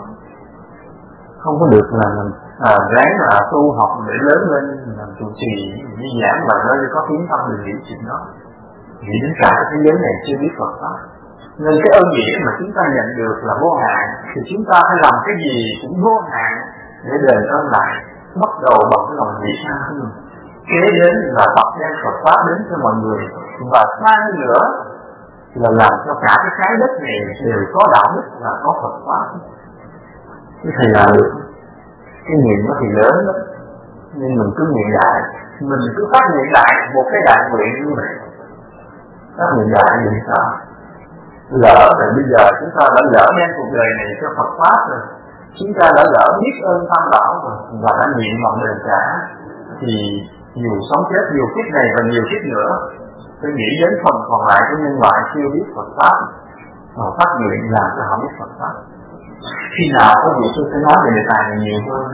không có được là mình ráng là tu học để lớn lên làm trụ trì đi giảng và nói có tiếng tâm mình nghĩ chuyện đó. Nghĩ đến cả thế giới này chưa biết Phật Pháp. Nên cái ơn nghĩa mà chúng ta nhận được là vô hạn, thì chúng ta phải làm cái gì cũng vô hạn để đền ơn lại. Bắt đầu bằng cái lòng vị tha của mình, kế đến là tập đem Phật Pháp đến cho mọi người, và sang nữa là làm cho cả cái trái đất này đều có đạo đức và có Phật Pháp. Cái thầy làm được, cái nguyện nó thì lớn lắm, nên mình cứ nguyện đại, mình cứ phát nguyện đại một cái đại nguyện như vậy. Phát nguyện đại như sao? Lỡ rồi bây giờ chúng ta đã lỡ đem cuộc đời này cho Phật Pháp rồi, chúng ta đã lỡ biết ơn Tam Bảo rồi và đã nguyện vọng đền trả, thì dù sống chết nhiều kiếp này và nhiều kiếp nữa, tôi nghĩ đến phần còn lại của nhân loại chưa biết Phật Pháp và phát nguyện làm cho họ biết Phật Pháp. Khi nào có việc tôi sẽ nói về đề tài này nhiều hơn,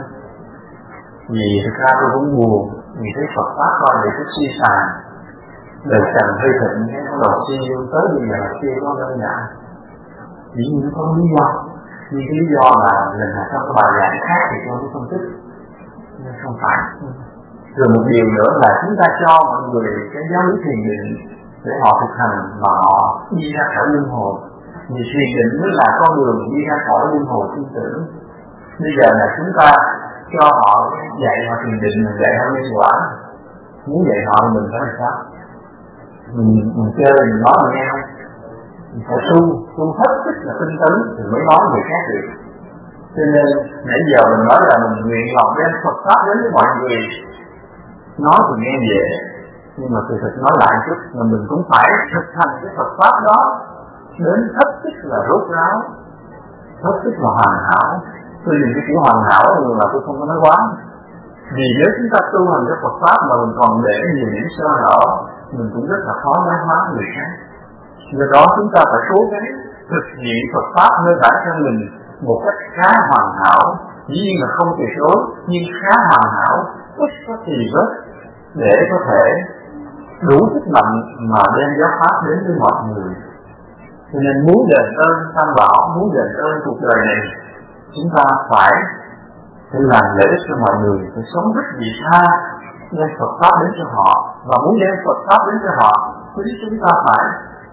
vì thực ra tôi cũng buồn vì thấy Phật Pháp coi về cái suy sàn, đời trần hơi thịnh cái đầu suy tới bây giờ chưa có đơn giản. Dĩ nhiên có lý do, nhưng cái lý do là lần nào trong cái bài giảng khác thì tôi mới phân tích, nhưng không phải. Rồi một điều nữa là chúng ta cho mọi người cái giáo lý thiền định để họ thực hành và họ đi ra khỏi luân hồi. Vì thiền định mới là con đường đi ra khỏi luân hồi sinh tử. Bây giờ là chúng ta cho họ dạy họ thiền định, mình dạy họ nhân quả. Muốn dạy họ mình phải làm sao? Mình chơi mình nói mình nghe không? Mình phải tu hết sức là tinh tấn thì mới nói người khác được. Cho nên nãy giờ mình nói là mình nguyện lòng đem Phật Pháp đến với mọi người. Nói thì nghe dễ, nhưng mà sự thật nói lại chút là mình cũng phải thực hành cái Phật Pháp đó đến hết sức là rốt ráo, hết sức là hoàn hảo. Tôi dùng cái chữ hoàn hảo là tôi không có nói quá. Vì nếu chúng ta tu hành cái Phật Pháp mà mình còn để nhiều điểm sơ hở, mình cũng rất là khó nói hóa người khác. Do đó chúng ta phải cố gắng thực hiện Phật Pháp nơi bản thân mình một cách khá hoàn hảo. Dĩ nhiên là không tuyệt đối, nhưng khá hoàn hảo, ít có trì vết để có thể đủ sức mạnh mà đem giáo Pháp đến với mọi người. Cho nên muốn đền ơn Tam Bảo, muốn đền ơn cuộc đời này, chúng ta phải làm lợi ích cho mọi người, phải sống rất vị tha, đem Phật Pháp đến cho họ, và muốn đem Phật Pháp đến cho họ, thì chúng ta phải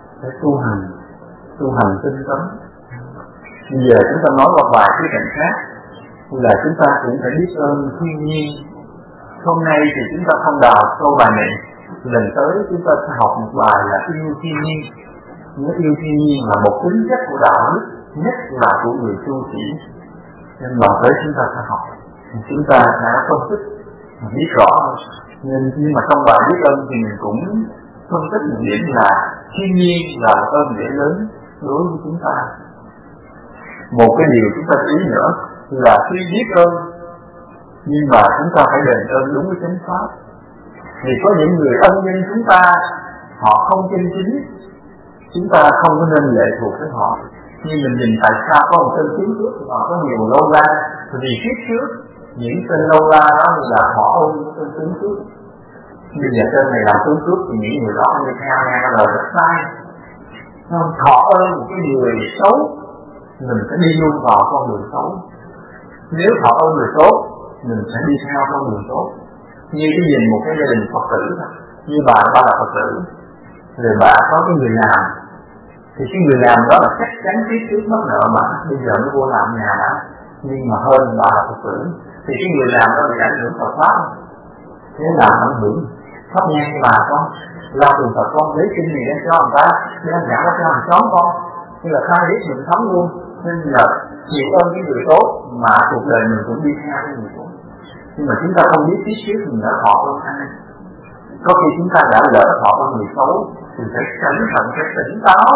tu hành tinh tấn. Bây giờ chúng ta nói một vài cái cảnh khác, là chúng ta cũng phải biết ơn thiên nhiên. Hôm nay thì chúng ta không đào câu bài này, lần tới chúng ta sẽ học một bài là yêu thiên nhiên. Nếu yêu thiên nhiên là một tính chất của đạo đức, nhất là của người tu sĩ, nên lần tới chúng ta sẽ học, chúng ta sẽ phân tích biết rõ. Nhưng mà trong bài biết ơn thì mình cũng phân tích một điểm là thiên nhiên là một ơn nghĩa lớn đối với chúng ta. Một cái điều chúng ta ý nữa là khi biết ơn, nhưng mà chúng ta phải đền ơn đúng với chánh pháp. Vì có những người ân nhân chúng ta, họ không chân chính, chúng ta không có nên lệ thuộc với họ. Nhưng mình nhìn tại sao có một tên tiến trước họ có nhiều lâu la, vì kiếp trước những tên lâu la đó là họ ơn tên tiến trước. Bây giờ tên này làm tướng trước thì những người đó đi theo nghe lời rất sai. Họ ơn một cái người xấu, mình sẽ đi luôn vào con đường xấu. Nếu họ ơn người tốt, mình sẽ đi theo con đường tốt. Như cái nhìn một cái gia đình Phật tử, như bà là Phật tử, rồi bà có cái người làm, thì cái người làm đó là chắc chắn phía trước mất nợ mà bây giờ nó vô làm nhà đó. Nhưng mà hơn bà là Phật tử, thì cái người làm đó bị ảnh hưởng Phật Pháp, thế làm ảnh hưởng thắp nhang cho bà con, lao từ Phật con lấy kinh gì đem cho người ta, đem trả cho hàng xóm con, như là khai biết mình thấm luôn. Nên là nhiều ơn cái người tốt mà cuộc đời mình cũng đi theo cái người tốt. Nhưng mà chúng ta không biết phía trước mình đã họ con ai. Có khi chúng ta đã lỡ họ con người xấu thì phải cẩn thận, phải tỉnh táo,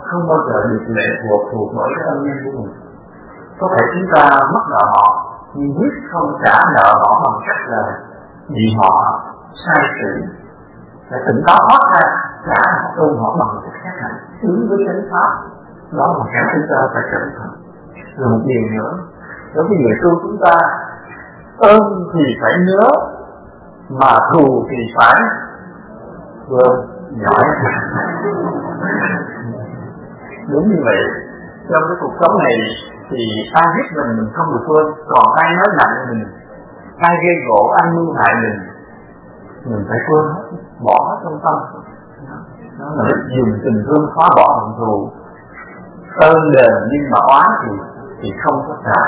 không bao giờ được lệ thuộc bởi cái ân nhân của mình. Có thể chúng ta mất nợ họ, nhưng quyết không trả nợ họ bằng cách là bị họ sai xử. Phải tỉnh táo thoát ra, trả ơn họ bằng cách khác hẳn, hướng với chánh pháp. Đó là cái chúng ta phải cẩn thận. Rồi một điều nữa, đối với người tu chúng ta, ơn thì phải nhớ, mà thù thì phải quên. Giỏi. Đúng như vậy. Trong cái cuộc sống này thì ai giết mình không được quên, còn ai nói nặng mình, ai gây gỗ, ai mưu hại mình phải quên hết, bỏ hết trong tâm. Đó là dùng tình thương xóa bỏ hận thù. Ơn đền nhưng mà oán thì không có trả.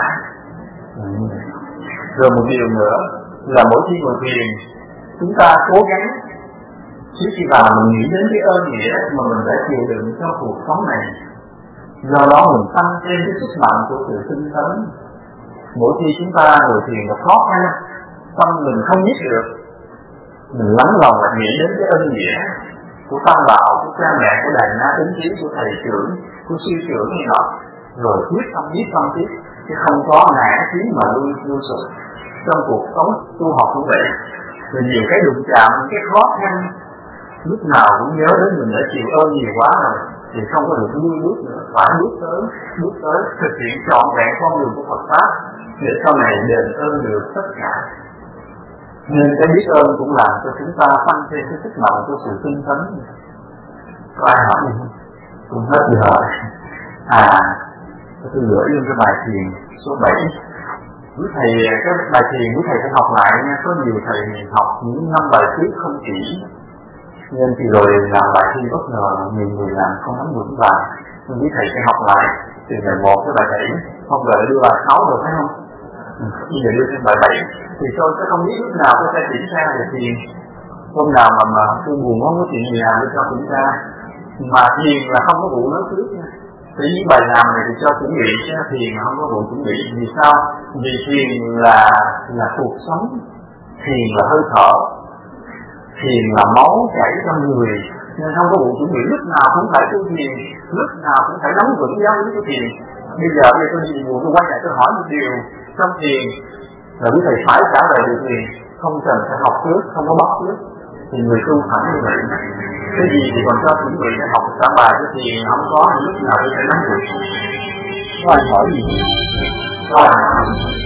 Rồi một điều nữa là mỗi khi ngồi thiền, chúng ta cố gắng trước khi vào mình nghĩ đến cái ơn nghĩa mà mình đã chịu đựng trong cuộc sống này. Do đó mình tăng thêm cái sức mạnh của sự tinh tấn. Mỗi khi chúng ta ngồi thiền gặp khó khăn, tâm mình không biết được, mình lắng lòng và nghĩ đến cái ơn nghĩa của tam bảo, của cha mẹ, của đại na ứng chí, của thầy trưởng, của sư trưởng này nọ, rồi quyết tâm tiếp, chứ không có ngã khí mà lui sụp. Trong cuộc sống tu học cũng vậy, mình nhiều cái đụng chạm, cái khó khăn, lúc nào cũng nhớ đến mình đã chịu ơn nhiều quá rồi, thì không có được lui bước nữa, phải bước tới thực hiện trọn vẹn con đường của Phật pháp để sau này đền ơn được tất cả. Nên cái biết ơn cũng làm cho chúng ta tăng thêm cái sức mạnh của sự tinh tấn. Có ai hỏi gì không? Cũng hết rồi. Tôi gửi lên cái bài thiền số 7. Quý thầy, cái bài thiền quý thầy phải học lại nha. Có nhiều thầy học những năm bài trước không chỉ, nên thì rồi làm bài thi bất ngờ nhiều người làm không nắm vững bài. Nên quý thầy phải học lại từ bài 1 tới bài 7. Không ngờ đưa bài 6 rồi phải không? Bây giờ đưa thêm bài 7 thì tôi sẽ không biết lúc nào tôi sẽ kiểm tra về thiền. Hôm nào mà tôi buồn không có chuyện gì làm tôi cho kiểm tra. Mà thiền là không có vụ nói trước nha. Thì những bài làm này thì cho chuẩn bị, chứ thiền không có vụ chuẩn bị. Vì sao? Vì thiền là cuộc sống, thiền là hơi thở, thiền là máu chảy trong người, nên không có vụ chuẩn bị. Lúc nào cũng phải tu thiền, lúc nào cũng phải nắm vững giáo lý của thiền. Bây giờ tôi gì buồn, tôi quay lại tôi hỏi một điều trong thiền là quý thầy phải trả lời được thiền, không cần phải học trước, không có bắt trước. Thì người tu phải như vậy. Cái gì thì còn cho chuẩn bị để học cả bài cái thiền không có, lúc nào tôi phải nắm vững. Có ai hỏi gì? Có ai hỏi?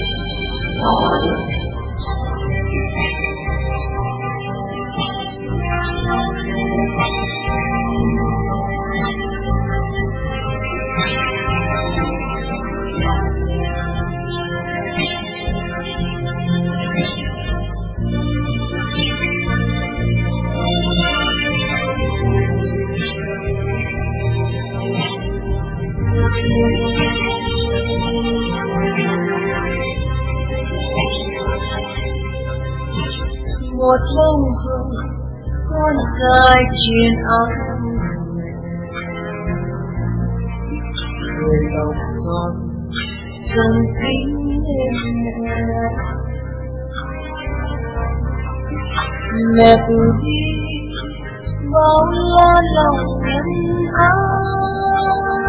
Một lâu rồi con gái truyền áo, người lòng con dần thấy mẹ từ đi bao la lòng nhân ái,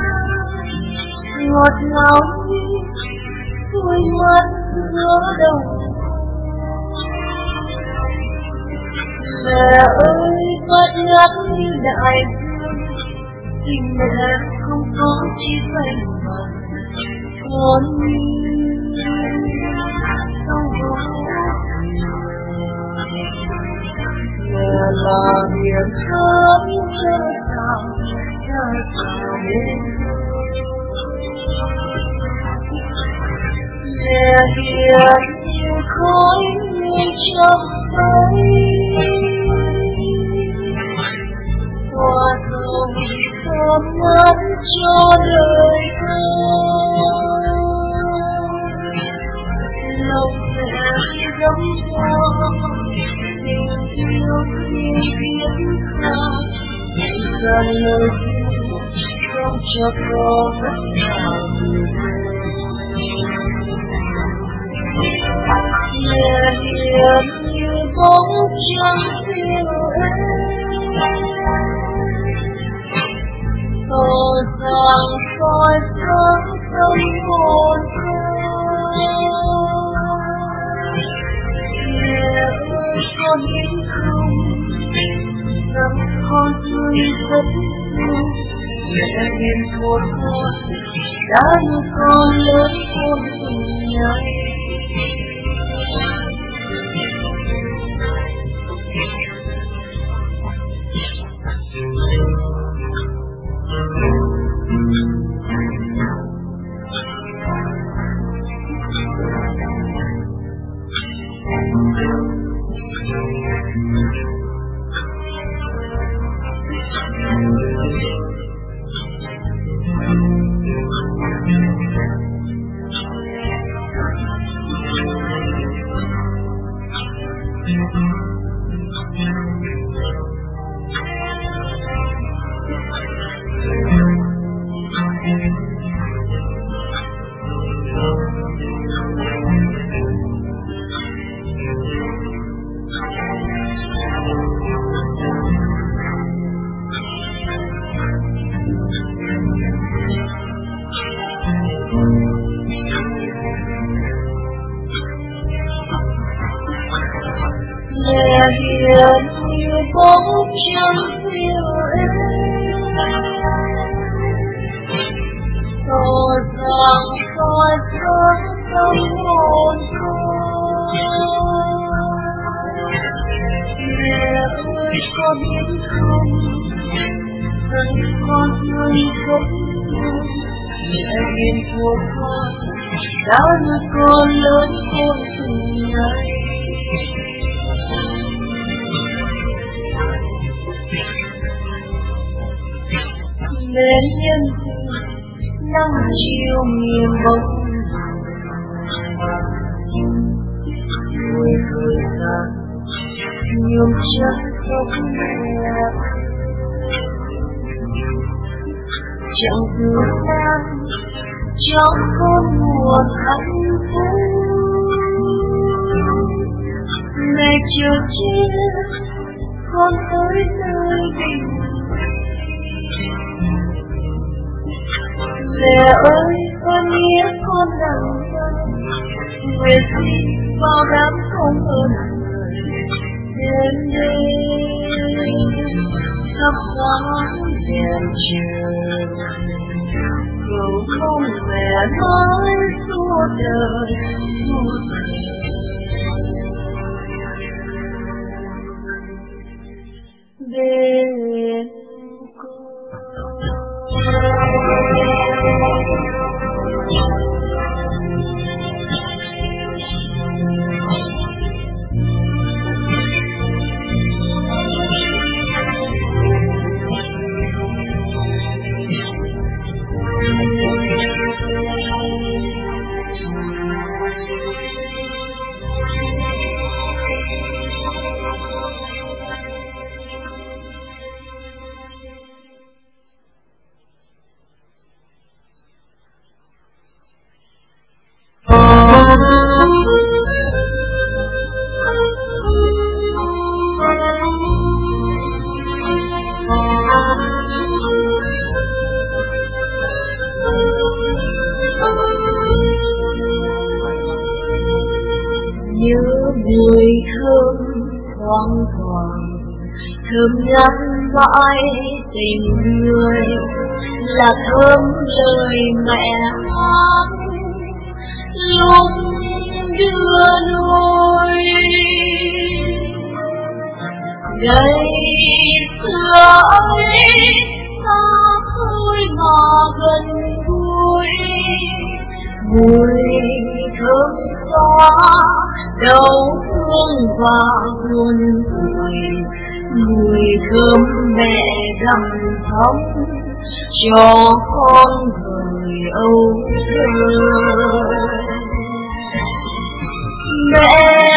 ngọt ngào như đôi mắt giữa đầu. Mẹ ơi phát ngát như đại dương, tình mẹ không có chi vậy mà con không có. Mẹ là biển thắm cho sao bên. Mẹ hiền như khói như trong tay, hoa hồng thơm ngát cho đời con. Lòng mẹ giống hoa, tình yêu như biết sao, ra lời không cho con bất nào. Mẹ hiền như bóng trăng phiêu em, soi sáng tâm hồn mẹ ơi con biết không rằng con tươi rất yêu mẹ hiền một con đã như con lớn khôn cùng nhau mẹ hiền như bóng trăng phiêu em tỏ rằng soi sáng tâm hồn con mẹ ơi có biết không rằng con tươi rất yêu mẹ hiền của con đã như con lớn khôn từng ngày đến nhân nắng chiều miền bóng người cười tàn nhiều chân không mẹ chẳng cứ tan trong con nguồn hạnh phúc mẹ chờ chia con tới nơi bình mẹ ơi con biết con đằng chân nguyện xin bao đám không ơn đến đây sắp sáng đèn trường cầu không mẹ nói suốt đời suốt đời đến nhớ mùi thơm thoang thoảng thơm ngát mãi tình người là thơm lời mẹ hát lúc đưa nuôi ngày xưa ấy ta thôi mà gần gũi mùi thơm xóa đau thương và buồn vui mùi thơm mẹ gặm thắm cho con thời âu thơ mẹ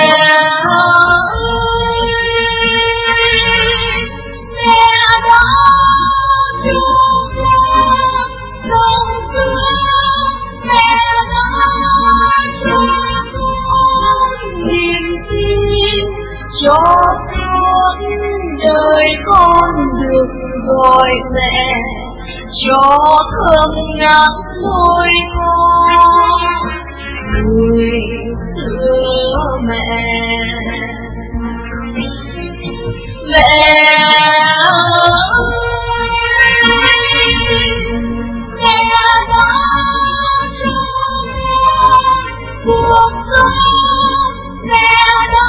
đã đưa con trong xưa mẹ đã cho con niềm tin cho con đời con được gọi mẹ cho thơm ngát môi con người xưa mẹ. Mẹ cuộc sống, mẹ đã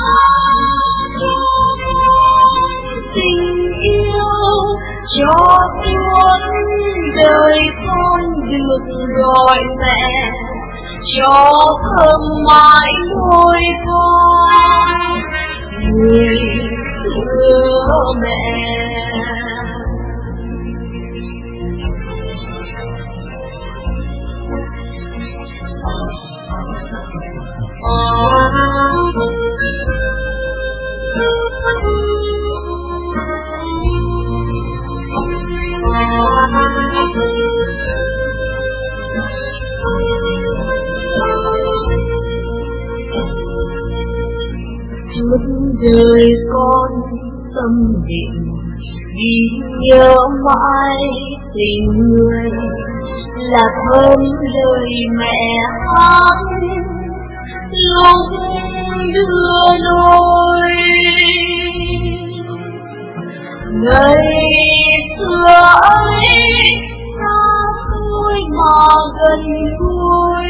tình yêu cho suốt đời con được gọi mẹ, cho thơm mãi môi con người xưa mẹ. Suốt đời con tâm định vì nhớ mãi tình người, là thơm lời mẹ hát lúc đưa đôi. Ngày xưa ấy xa xôi mà gần gũi,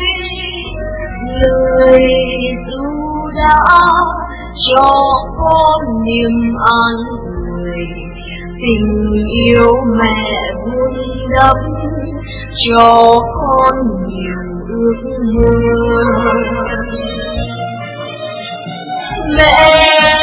lời ru đã cho con niềm an ủi. Tình yêu mẹ vun đắp cho con nhiều ước mơ. Mẹ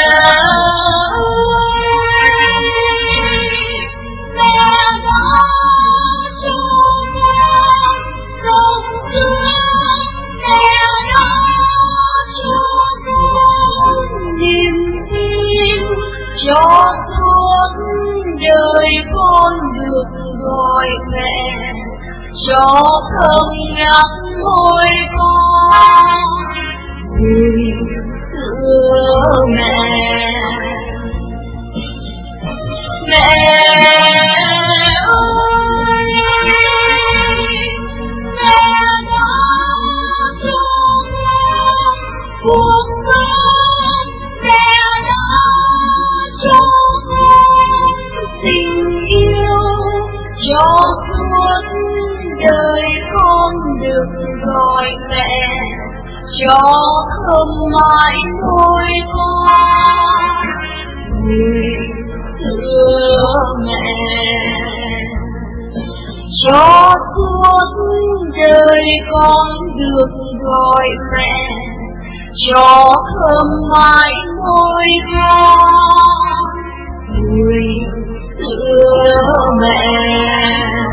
cho suốt đời con được gọi mẹ, cho thơm ngát môi con người xưa mẹ. Mẹ ơi, mẹ đã cho con cuộc sống, mẹ đã cho con tình yêu, cho suốt đời con được gọi mẹ, cho thơm mãi môi con người xưa mẹ. Cho suốt đời con được gọi mẹ, cho thơm mãi môi con người xưa mẹ.